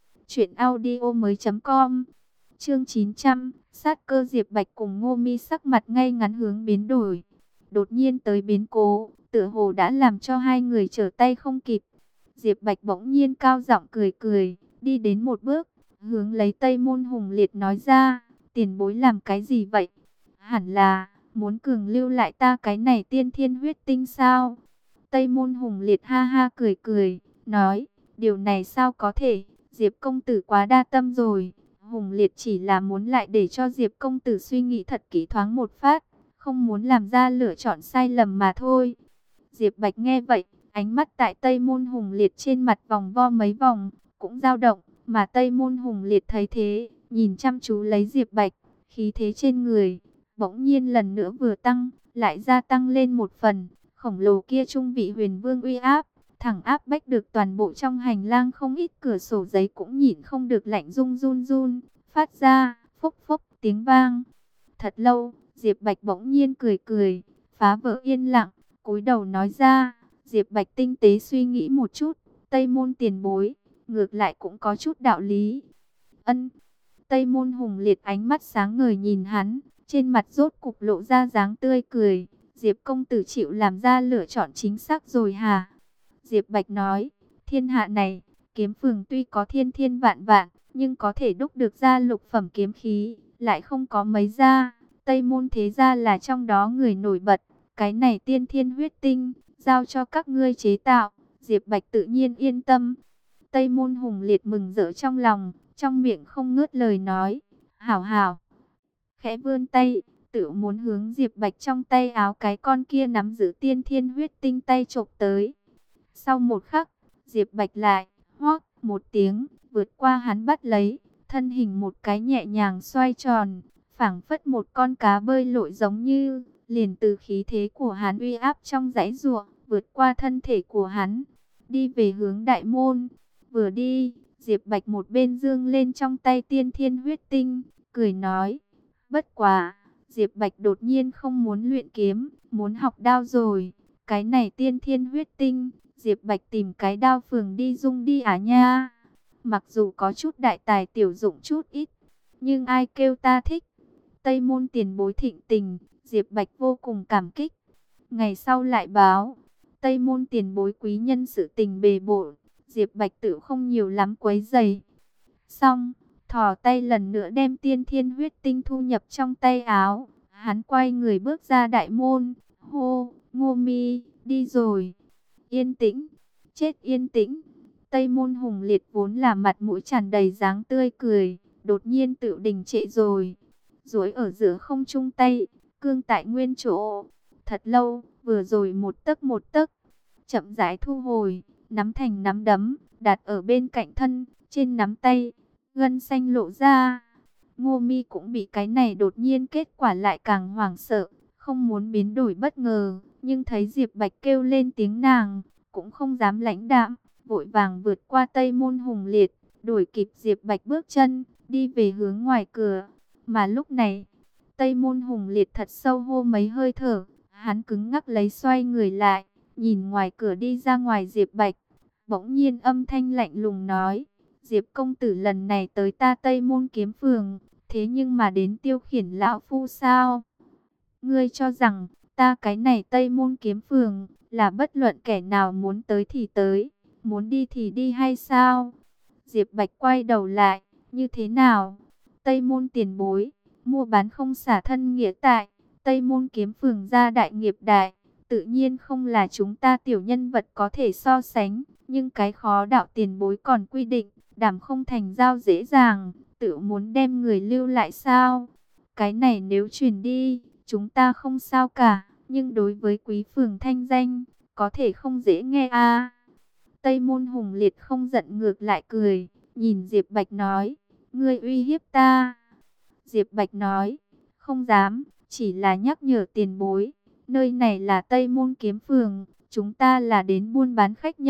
truyệnaudiomoi.com. Chương 900, sát cơ. Diệp Bạch cùng Ngô Mi sắc mặt ngay ngắn hướng biến đổi. Đột nhiên tới biến cố, tựa hồ đã làm cho hai người trở tay không kịp. Diệp Bạch bỗng nhiên cao giọng cười cười, đi đến một bước, hướng lấy Tây Môn Hùng Liệt nói ra, tiền bối làm cái gì vậy? Hẳn là muốn cường lưu lại ta cái này tiên thiên huyết tinh sao? Tây Môn Hùng Liệt ha ha cười cười, nói, điều này sao có thể, Diệp công tử quá đa tâm rồi. Hùng Liệt chỉ là muốn lại để cho Diệp công tử suy nghĩ thật kỹ thoáng một phát, không muốn làm ra lựa chọn sai lầm mà thôi. Diệp Bạch nghe vậy, ánh mắt tại Tây Môn Hùng Liệt trên mặt vòng vo mấy vòng, cũng dao động, mà Tây Môn Hùng Liệt thấy thế, nhìn chăm chú lấy Diệp Bạch, khí thế trên người bỗng nhiên lần nữa vừa tăng, lại gia tăng lên một phần, khổng lồ kia trung vị huyền vương uy áp, thẳng áp bách được toàn bộ trong hành lang, không ít cửa sổ giấy cũng nhịn không được lạnh run run run, phát ra phốc phốc tiếng vang. Thật lâu, Diệp Bạch bỗng nhiên cười cười, phá vỡ yên lặng, cúi đầu nói ra, Diệp Bạch tinh tế suy nghĩ một chút, Tây Môn tiền bối, ngược lại cũng có chút đạo lý. Ân. Tây Môn Hùng Liệt ánh mắt sáng ngời nhìn hắn, trên mặt rốt cục lộ ra dáng tươi cười. Diệp công tử chịu làm ra lựa chọn chính xác rồi hả? Diệp Bạch nói, thiên hạ này, kiếm phường tuy có thiên thiên vạn vạn, nhưng có thể đúc được ra lục phẩm kiếm khí, lại không có mấy gia. Tây Môn thế gia là trong đó người nổi bật, cái này tiên thiên huyết tinh, giao cho các ngươi chế tạo. Diệp Bạch tự nhiên yên tâm. Tây Môn Hùng Liệt mừng rỡ trong lòng, trong miệng không ngớt lời nói, hảo hảo. Khẽ vươn tay, tự muốn hướng Diệp Bạch trong tay áo cái con kia nắm giữ tiên thiên huyết tinh tay chộp tới. Sau một khắc, Diệp Bạch lại, hoác một tiếng, vượt qua hắn bắt lấy, thân hình một cái nhẹ nhàng xoay tròn, phảng phất một con cá bơi lội giống như, liền từ khí thế của hắn uy áp trong dãy ruộng, vượt qua thân thể của hắn, đi về hướng đại môn. Vừa đi, Diệp Bạch một bên dương lên trong tay tiên thiên huyết tinh, cười nói, bất quá, Diệp Bạch đột nhiên không muốn luyện kiếm, muốn học đao rồi, cái này tiên thiên huyết tinh, Diệp Bạch tìm cái đao phường đi dung đi à nha. Mặc dù có chút đại tài tiểu dụng chút ít, nhưng ai kêu ta thích. Tây Môn tiền bối thịnh tình, Diệp Bạch vô cùng cảm kích. Ngày sau lại báo, Tây Môn tiền bối quý nhân sự tình bề bộn, Diệp Bạch tự không nhiều lắm quấy rầy. Xong, thò tay lần nữa đem tiên thiên huyết tinh thu nhập trong tay áo. Hắn quay người bước ra đại môn, hô, Ngô Mi, đi rồi. Yên tĩnh, chết yên tĩnh. Tây Môn Hùng Liệt vốn là mặt mũi tràn đầy dáng tươi cười, đột nhiên tự đình trệ rồi. Duỗi ở giữa không trung tay, cương tại nguyên chỗ. Thật lâu, vừa rồi một tấc, chậm rãi thu hồi, nắm thành nắm đấm, đặt ở bên cạnh thân, trên nắm tay, gân xanh lộ ra. Ngô Mi cũng bị cái này đột nhiên kết quả lại càng hoảng sợ, không muốn biến đổi bất ngờ, nhưng thấy Diệp Bạch kêu lên tiếng nàng, cũng không dám lãnh đạm, vội vàng vượt qua Tây Môn Hùng Liệt, đuổi kịp Diệp Bạch bước chân, đi về hướng ngoài cửa. Mà lúc này, Tây Môn Hùng Liệt thật sâu hô mấy hơi thở, hắn cứng ngắc lấy xoay người lại, nhìn ngoài cửa đi ra ngoài Diệp Bạch, bỗng nhiên âm thanh lạnh lùng nói, Diệp công tử lần này tới ta Tây Môn kiếm phường, thế nhưng mà đến tiêu khiển lão phu sao? Ngươi cho rằng, ta cái này Tây Môn kiếm phường, là bất luận kẻ nào muốn tới thì tới, muốn đi thì đi hay sao? Diệp Bạch quay đầu lại, như thế nào? Tây Môn tiền bối, mua bán không xả thân nghĩa tại, Tây Môn kiếm phường gia đại nghiệp đại, tự nhiên không là chúng ta tiểu nhân vật có thể so sánh, nhưng cái khó đạo tiền bối còn quy định, đảm không thành giao dễ dàng, tự muốn đem người lưu lại sao? Cái này nếu truyền đi, chúng ta không sao cả, nhưng đối với quý phường thanh danh, có thể không dễ nghe a. Tây Môn Hùng Liệt không giận ngược lại cười, nhìn Diệp Bạch nói, ngươi uy hiếp ta. Diệp Bạch nói, không dám, chỉ là nhắc nhở tiền bối, nơi này là Tây Môn kiếm phường, chúng ta là đến buôn bán khách nhân,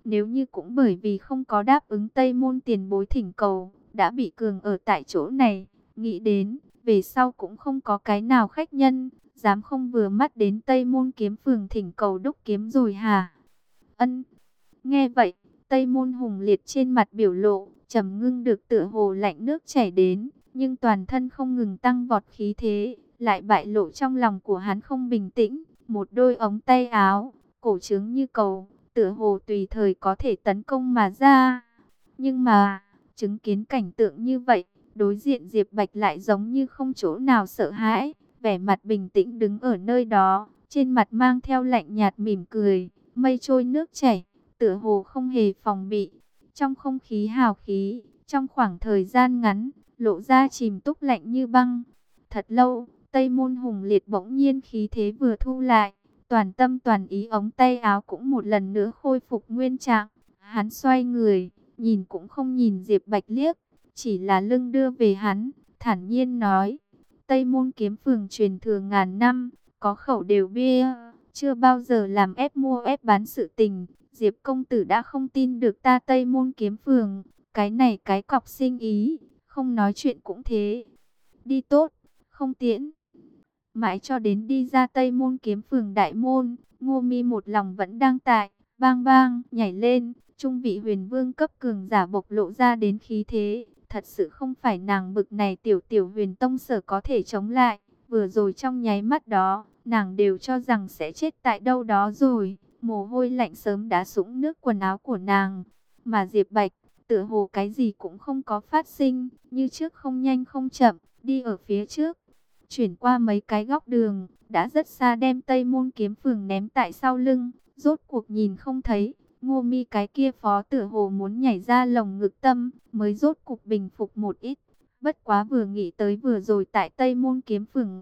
Nếu như cũng bởi vì không có đáp ứng Tây Môn tiền bối thỉnh cầu, đã bị cường ở tại chỗ này, nghĩ đến, về sau cũng không có cái nào khách nhân, dám không vừa mắt đến Tây Môn kiếm phường thỉnh cầu đúc kiếm rồi hả? Ân, nghe vậy, Tây Môn Hùng Liệt trên mặt biểu lộ, trầm ngưng được tựa hồ lạnh nước chảy đến, nhưng toàn thân không ngừng tăng vọt khí thế, lại bại lộ trong lòng của hắn không bình tĩnh, một đôi ống tay áo, cổ trướng như cầu, tựa hồ tùy thời có thể tấn công mà ra. Nhưng mà, chứng kiến cảnh tượng như vậy, đối diện Diệp Bạch lại giống như không chỗ nào sợ hãi, vẻ mặt bình tĩnh đứng ở nơi đó, trên mặt mang theo lạnh nhạt mỉm cười, mây trôi nước chảy, tựa hồ không hề phòng bị. Trong không khí hào khí, trong khoảng thời gian ngắn, lộ ra chìm túc lạnh như băng. Thật lâu, Tây Môn Hùng Liệt bỗng nhiên khí thế vừa thu lại, toàn tâm toàn ý ống tay áo cũng một lần nữa khôi phục nguyên trạng. Hắn xoay người, nhìn cũng không nhìn Diệp Bạch liếc, chỉ là lưng đưa về hắn, thản nhiên nói: Tây Môn kiếm phường truyền thừa ngàn năm, có khẩu đều bia, chưa bao giờ làm ép mua ép bán sự tình. Diệp công tử đã không tin được ta Tây Môn kiếm phường, cái này cái cọc sinh ý, không nói chuyện cũng thế. Đi tốt, không tiễn. Mãi cho đến đi ra Tây Môn kiếm phường đại môn, Ngô Mi một lòng vẫn đang tại, bang bang, nhảy lên, trung vị huyền vương cấp cường giả bộc lộ ra đến khí thế, thật sự không phải nàng bực này tiểu tiểu huyền tông sở có thể chống lại, vừa rồi trong nháy mắt đó, nàng đều cho rằng sẽ chết tại đâu đó rồi, mồ hôi lạnh sớm đã sũng nước quần áo của nàng, mà Diệp Bạch, tựa hồ cái gì cũng không có phát sinh, như trước không nhanh không chậm, đi ở phía trước. Chuyển qua mấy cái góc đường, đã rất xa đem Tây Môn kiếm phường ném tại sau lưng, rốt cuộc nhìn không thấy. Ngô Mi cái kia phó tựa hồ muốn nhảy ra lồng ngực tâm, mới rốt cục bình phục một ít. Bất quá vừa nghĩ tới vừa rồi tại Tây Môn kiếm phường.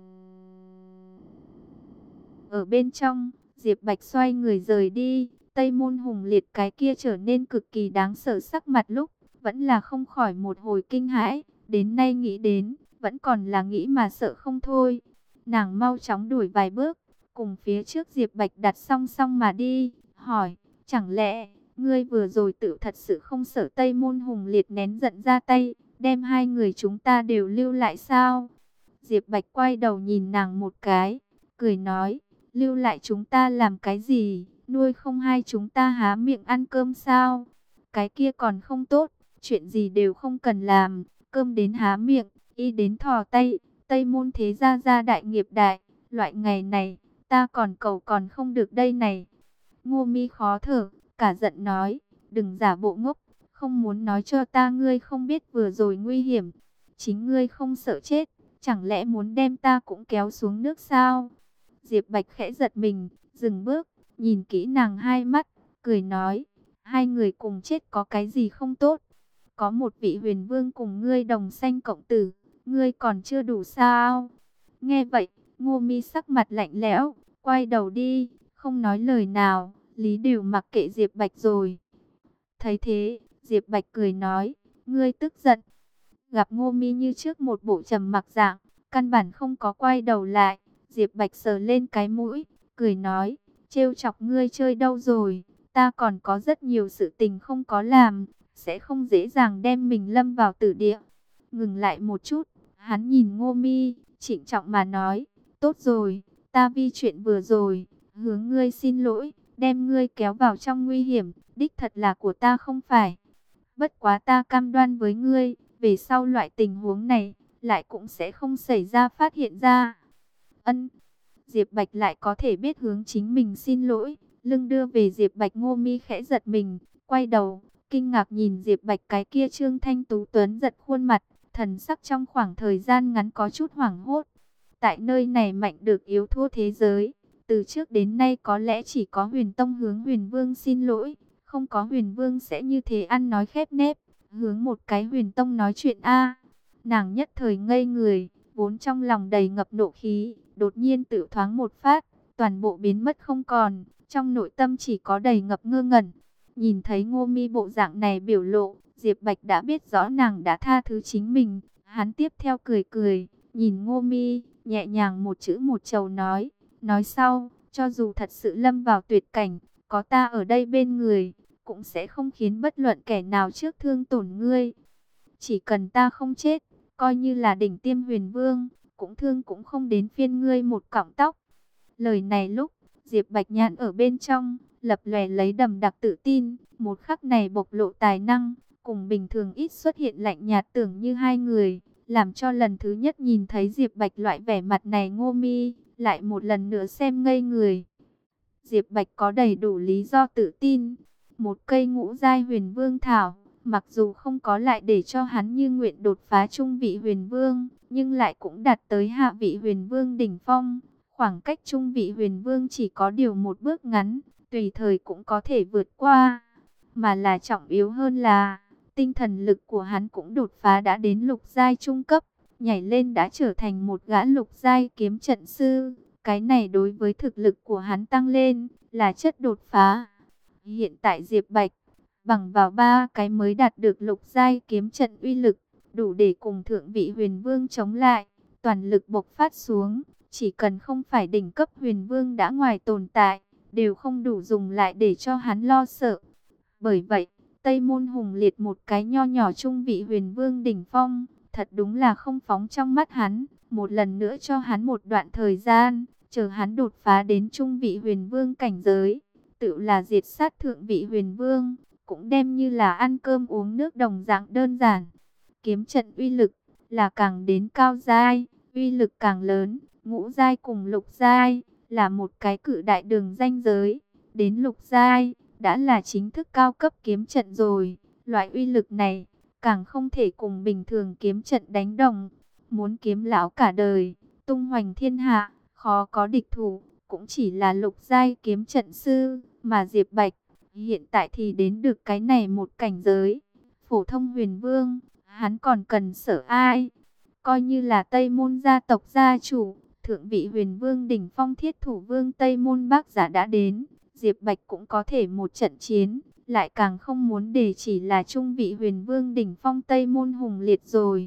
Ở bên trong, Diệp Bạch xoay người rời đi, Tây Môn Hùng Liệt cái kia trở nên cực kỳ đáng sợ, sắc mặt lúc, vẫn là không khỏi một hồi kinh hãi, đến nay nghĩ đến, vẫn còn là nghĩ mà sợ không thôi. Nàng mau chóng đuổi vài bước, cùng phía trước Diệp Bạch đặt song song mà đi, hỏi, chẳng lẽ, ngươi vừa rồi tự thật sự không sợ? Tây Môn Hùng Liệt nén giận ra tay, đem hai người chúng ta đều lưu lại sao? Diệp Bạch quay đầu nhìn nàng một cái, cười nói, lưu lại chúng ta làm cái gì? Nuôi không hai chúng ta há miệng ăn cơm sao? Cái kia còn không tốt, chuyện gì đều không cần làm, cơm đến há miệng, y đến thò tay, Tây Môn thế gia gia đại nghiệp đại, loại ngày này, ta còn cầu còn không được đây này. Ngô Mi khó thở, cả giận nói, đừng giả bộ ngốc, không muốn nói cho ta ngươi không biết vừa rồi nguy hiểm, chính ngươi không sợ chết, chẳng lẽ muốn đem ta cũng kéo xuống nước sao? Diệp Bạch khẽ giật mình, dừng bước, nhìn kỹ nàng hai mắt, cười nói, hai người cùng chết có cái gì không tốt? Có một vị huyền vương cùng ngươi đồng sanh cộng tử, ngươi còn chưa đủ sao? Nghe vậy, Ngô Mi sắc mặt lạnh lẽo, quay đầu đi, không nói lời nào, Lý Điều mặc kệ Diệp Bạch rồi. Thấy thế, Diệp Bạch cười nói, ngươi tức giận. Gặp Ngô Mi như trước một bộ trầm mặc dạng, căn bản không có quay đầu lại, Diệp Bạch sờ lên cái mũi, cười nói, trêu chọc ngươi chơi đâu rồi, ta còn có rất nhiều sự tình không có làm, sẽ không dễ dàng đem mình lâm vào tử địa. Ngừng lại một chút, hắn nhìn Ngô Mi, trịnh trọng mà nói, tốt rồi, ta vi chuyện vừa rồi, hướng ngươi xin lỗi, đem ngươi kéo vào trong nguy hiểm, đích thật là của ta không phải. Bất quá ta cam đoan với ngươi, về sau loại tình huống này, lại cũng sẽ không xảy ra phát hiện ra. Ân, Diệp Bạch lại có thể biết hướng chính mình xin lỗi, lưng đưa về Diệp Bạch. Ngô Mi khẽ giật mình, quay đầu, kinh ngạc nhìn Diệp Bạch cái kia trương thanh tú tuấn giật khuôn mặt, thần sắc trong khoảng thời gian ngắn có chút hoảng hốt. Tại nơi này mạnh được yếu thua thế giới, từ trước đến nay có lẽ chỉ có Huyền Tông hướng Huyền Vương xin lỗi, không có Huyền Vương sẽ như thế ăn nói khép nép, hướng một cái Huyền Tông nói chuyện a. Nàng nhất thời ngây người, vốn trong lòng đầy ngập nộ khí, đột nhiên tự thoáng một phát, toàn bộ biến mất không còn, trong nội tâm chỉ có đầy ngập ngơ ngẩn. Nhìn thấy Ngô Mi bộ dạng này biểu lộ, Diệp Bạch đã biết rõ nàng đã tha thứ chính mình, hắn tiếp theo cười cười, nhìn Ngô Mi, nhẹ nhàng một chữ một chầu nói sau, cho dù thật sự lâm vào tuyệt cảnh, có ta ở đây bên người, cũng cũng sẽ không khiến bất luận kẻ nào trước thương tổn ngươi. Chỉ cần ta không chết, coi như là đỉnh tiêm huyền vương, cũng thương cũng không đến phiên ngươi một cọng tóc. Lời này lúc Diệp Bạch Nhạn ở bên trong, lập lòe lấy đầm đặc tự tin, một khắc này bộc lộ tài năng, cùng bình thường ít xuất hiện lạnh nhạt tưởng như hai người, làm cho lần thứ nhất nhìn thấy Diệp Bạch loại vẻ mặt này Ngô Mi, lại một lần nữa xem ngây người. Diệp Bạch có đầy đủ lý do tự tin, một cây ngũ giai huyền vương thảo, mặc dù không có lại để cho hắn như nguyện đột phá trung vị huyền vương, nhưng lại cũng đạt tới hạ vị huyền vương đỉnh phong. Khoảng cách trung vị huyền vương chỉ có điều một bước ngắn, tùy thời cũng có thể vượt qua. Mà là trọng yếu hơn là, tinh thần lực của hắn cũng đột phá đã đến lục giai trung cấp, nhảy lên đã trở thành một gã lục giai kiếm trận sư. Cái này đối với thực lực của hắn tăng lên, là chất đột phá. Hiện tại Diệp Bạch, bằng vào ba cái mới đạt được lục giai kiếm trận uy lực, đủ để cùng thượng vị huyền vương chống lại, toàn lực bộc phát xuống. Chỉ cần không phải đỉnh cấp huyền vương đã ngoài tồn tại, đều không đủ dùng lại để cho hắn lo sợ. Bởi vậy, Tây Môn Hùng Liệt một cái nho nhỏ trung vị huyền vương đỉnh phong, thật đúng là không phóng trong mắt hắn. Một lần nữa cho hắn một đoạn thời gian, chờ hắn đột phá đến trung vị huyền vương cảnh giới, tự là diệt sát thượng vị huyền vương, cũng đem như là ăn cơm uống nước đồng dạng đơn giản. Kiếm trận uy lực là càng đến cao giai, uy lực càng lớn. Ngũ giai cùng lục giai là một cái cự đại đường ranh giới. Đến lục giai đã là chính thức cao cấp kiếm trận rồi. Loại uy lực này càng không thể cùng bình thường kiếm trận đánh đồng. Muốn kiếm lão cả đời, tung hoành thiên hạ, khó có địch thủ, cũng chỉ là lục giai kiếm trận sư. Mà Diệp Bạch hiện tại thì đến được cái này một cảnh giới. Phổ thông huyền vương, hắn còn cần sợ ai? Coi như là Tây Môn gia tộc gia chủ, thượng vị huyền vương đỉnh phong thiết thủ vương Tây Môn Bác Giả đã đến, Diệp Bạch cũng có thể một trận chiến, lại càng không muốn để chỉ là trung vị huyền vương đỉnh phong Tây Môn Hùng Liệt rồi.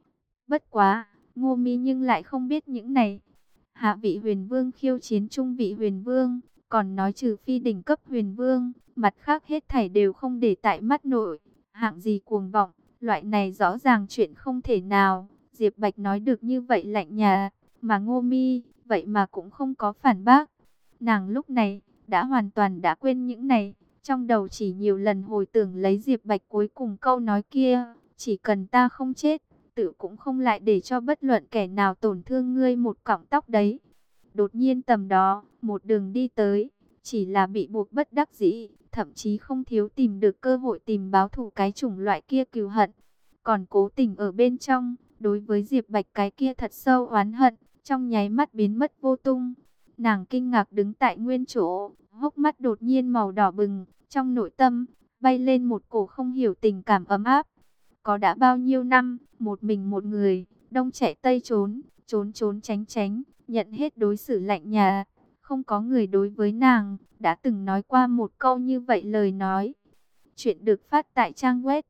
Bất quá, Ngô Mi nhưng lại không biết những này. Hạ vị huyền vương khiêu chiến trung vị huyền vương, còn nói trừ phi đỉnh cấp huyền vương, mặt khác hết thảy đều không để tại mắt nội. Hạng gì cuồng vọng, loại này rõ ràng chuyện không thể nào. Diệp Bạch nói được như vậy lạnh nhạt, mà Ngô Mi vậy mà cũng không có phản bác. Nàng lúc này đã hoàn toàn đã quên những này, trong đầu chỉ nhiều lần hồi tưởng lấy Diệp Bạch cuối cùng câu nói kia, chỉ cần ta không chết, tự cũng không lại để cho bất luận kẻ nào tổn thương ngươi một cọng tóc đấy. Đột nhiên tầm đó, một đường đi tới, chỉ là bị buộc bất đắc dĩ, thậm chí không thiếu tìm được cơ hội tìm báo thù cái chủng loại kia cừu hận, còn cố tình ở bên trong, đối với Diệp Bạch cái kia thật sâu oán hận, trong nháy mắt biến mất vô tung. Nàng kinh ngạc đứng tại nguyên chỗ, hốc mắt đột nhiên màu đỏ bừng, trong nội tâm bay lên một cổ không hiểu tình cảm ấm áp. Có đã bao nhiêu năm, một mình một người, đông chạy tây trốn, trốn trốn tránh tránh, nhận hết đối xử lạnh nhạt. Không có người đối với nàng đã từng nói qua một câu như vậy lời nói. Chuyện được phát tại trang web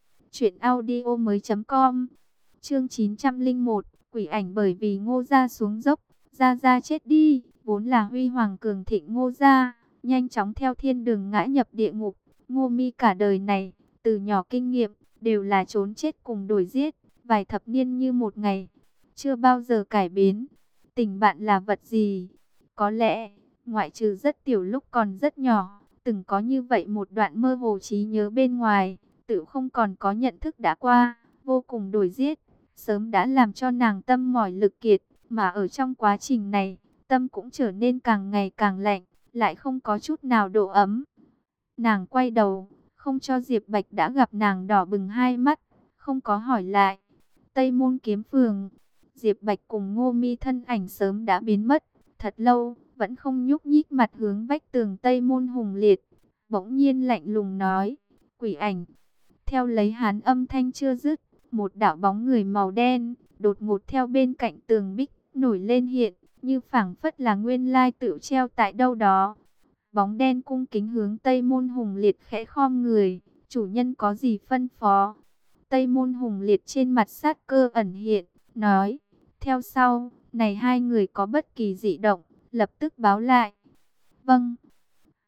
truyệnaudiomoi.com. Chương 901, quỷ ảnh bởi vì Ngô gia xuống dốc, gia gia chết đi, vốn là huy hoàng cường thịnh Ngô gia, nhanh chóng theo thiên đường ngã nhập địa ngục. Ngô Mi cả đời này, từ nhỏ kinh nghiệm đều là trốn chết cùng đuổi giết, vài thập niên như một ngày, chưa bao giờ cải biến. Tình bạn là vật gì? Có lẽ, ngoại trừ rất tiểu lúc còn rất nhỏ, từng có như vậy một đoạn mơ hồ trí nhớ bên ngoài, tự không còn có nhận thức đã qua, vô cùng đuổi giết, sớm đã làm cho nàng tâm mỏi lực kiệt, mà ở trong quá trình này, tâm cũng trở nên càng ngày càng lạnh, lại không có chút nào độ ấm. Nàng quay đầu, không cho Diệp Bạch đã gặp nàng đỏ bừng hai mắt, không có hỏi lại. Tây Môn Kiếm Phường, Diệp Bạch cùng Ngô Mi thân ảnh sớm đã biến mất, thật lâu, vẫn không nhúc nhích mặt hướng vách tường Tây Môn Hùng Liệt. Bỗng nhiên lạnh lùng nói, quỷ ảnh. Theo lấy hắn âm thanh chưa dứt, một đạo bóng người màu đen, đột ngột theo bên cạnh tường bích, nổi lên hiện, như phảng phất là nguyên lai tự treo tại đâu đó. Bóng đen cung kính hướng Tây Môn Hùng Liệt khẽ khom người, chủ nhân có gì phân phó? Tây Môn Hùng Liệt trên mặt sát cơ ẩn hiện, nói, theo sau, này hai người có bất kỳ dị động, lập tức báo lại. Vâng.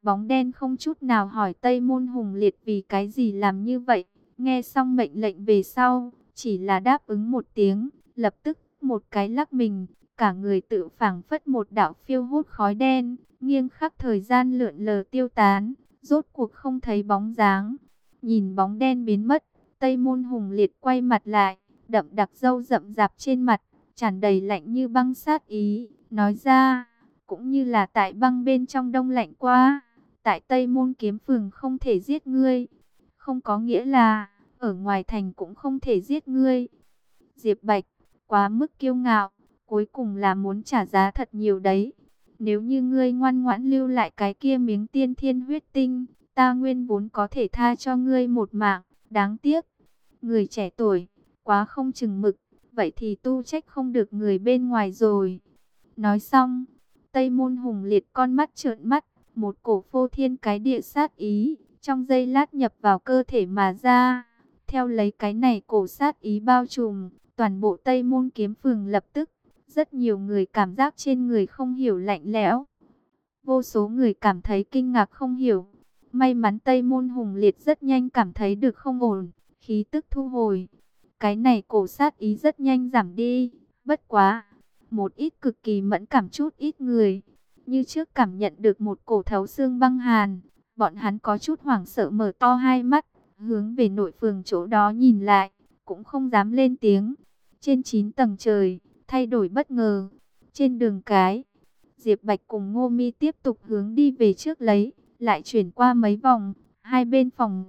Bóng đen không chút nào hỏi Tây Môn Hùng Liệt vì cái gì làm như vậy. Nghe xong mệnh lệnh về sau, chỉ là đáp ứng một tiếng, lập tức một cái lắc mình, cả người tự phảng phất một đạo phiêu hốt khói đen, nghiêng khắc thời gian lượn lờ tiêu tán, rốt cuộc không thấy bóng dáng. Nhìn bóng đen biến mất, Tây Môn Hùng Liệt quay mặt lại, đậm đặc râu rậm rạp trên mặt, tràn đầy lạnh như băng sát ý, nói ra, cũng như là tại băng bên trong đông lạnh quá, tại Tây Môn Kiếm Phường không thể giết ngươi, không có nghĩa là ở ngoài thành cũng không thể giết ngươi. Diệp Bạch, quá mức kiêu ngạo, cuối cùng là muốn trả giá thật nhiều đấy. Nếu như ngươi ngoan ngoãn lưu lại cái kia miếng tiên thiên huyết tinh, ta nguyên vốn có thể tha cho ngươi một mạng, đáng tiếc. Người trẻ tuổi, quá không chừng mực, vậy thì tu trách không được người bên ngoài rồi. Nói xong, Tây Môn Hùng Liệt con mắt trợn mắt, một cổ phô thiên cái địa sát ý, trong giây lát nhập vào cơ thể mà ra. Theo lấy cái này cổ sát ý bao trùm, toàn bộ Tây Môn Kiếm Phường lập tức, rất nhiều người cảm giác trên người không hiểu lạnh lẽo. Vô số người cảm thấy kinh ngạc không hiểu. May mắn Tây Môn Hùng Liệt rất nhanh cảm thấy được không ổn, khí tức thu hồi. Cái này cổ sát ý rất nhanh giảm đi, bất quá. Một ít cực kỳ mẫn cảm chút ít người, như trước cảm nhận được một cổ thấu xương băng hàn. Bọn hắn có chút hoảng sợ mở to hai mắt, hướng về nội phường chỗ đó nhìn lại, cũng không dám lên tiếng. Trên 9 tầng trời, thay đổi bất ngờ. Trên đường cái, Diệp Bạch cùng Ngô Mi tiếp tục hướng đi về trước lấy, lại chuyển qua mấy vòng, hai bên phòng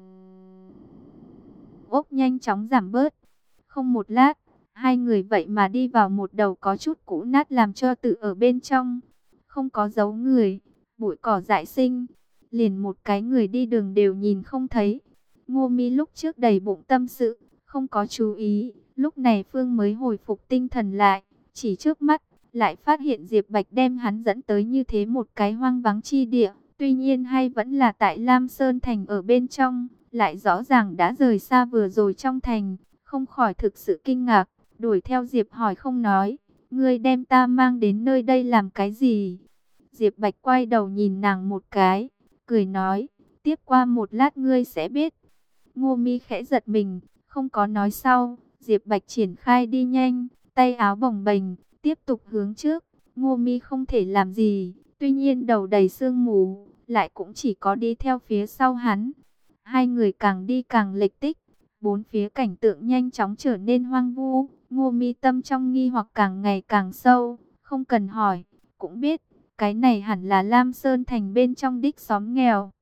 ốc nhanh chóng giảm bớt. Không một lát, hai người vậy mà đi vào một đầu có chút cũ nát làm cho tự ở bên trong. Không có dấu người, bụi cỏ dại sinh, liền một cái người đi đường đều nhìn không thấy. Ngô Mi lúc trước đầy bụng tâm sự, không có chú ý, lúc này Phương mới hồi phục tinh thần lại, chỉ trước mắt, lại phát hiện Diệp Bạch đem hắn dẫn tới như thế một cái hoang vắng chi địa. Tuy nhiên hay vẫn là tại Lam Sơn Thành ở bên trong, lại rõ ràng đã rời xa vừa rồi trong thành, không khỏi thực sự kinh ngạc, đuổi theo Diệp hỏi không nói, ngươi đem ta mang đến nơi đây làm cái gì? Diệp Bạch quay đầu nhìn nàng một cái, cười nói, tiếp qua một lát ngươi sẽ biết. Ngô Mi khẽ giật mình, không có nói sau, Diệp Bạch triển khai đi nhanh, tay áo bồng bềnh, tiếp tục hướng trước. Ngô Mi không thể làm gì, tuy nhiên đầu đầy sương mù, lại cũng chỉ có đi theo phía sau hắn. Hai người càng đi càng lệch tích, bốn phía cảnh tượng nhanh chóng trở nên hoang vu. Ngô Mi tâm trong nghi hoặc càng ngày càng sâu, không cần hỏi, cũng biết, cái này hẳn là Lam Sơn Thành bên trong đích xóm nghèo.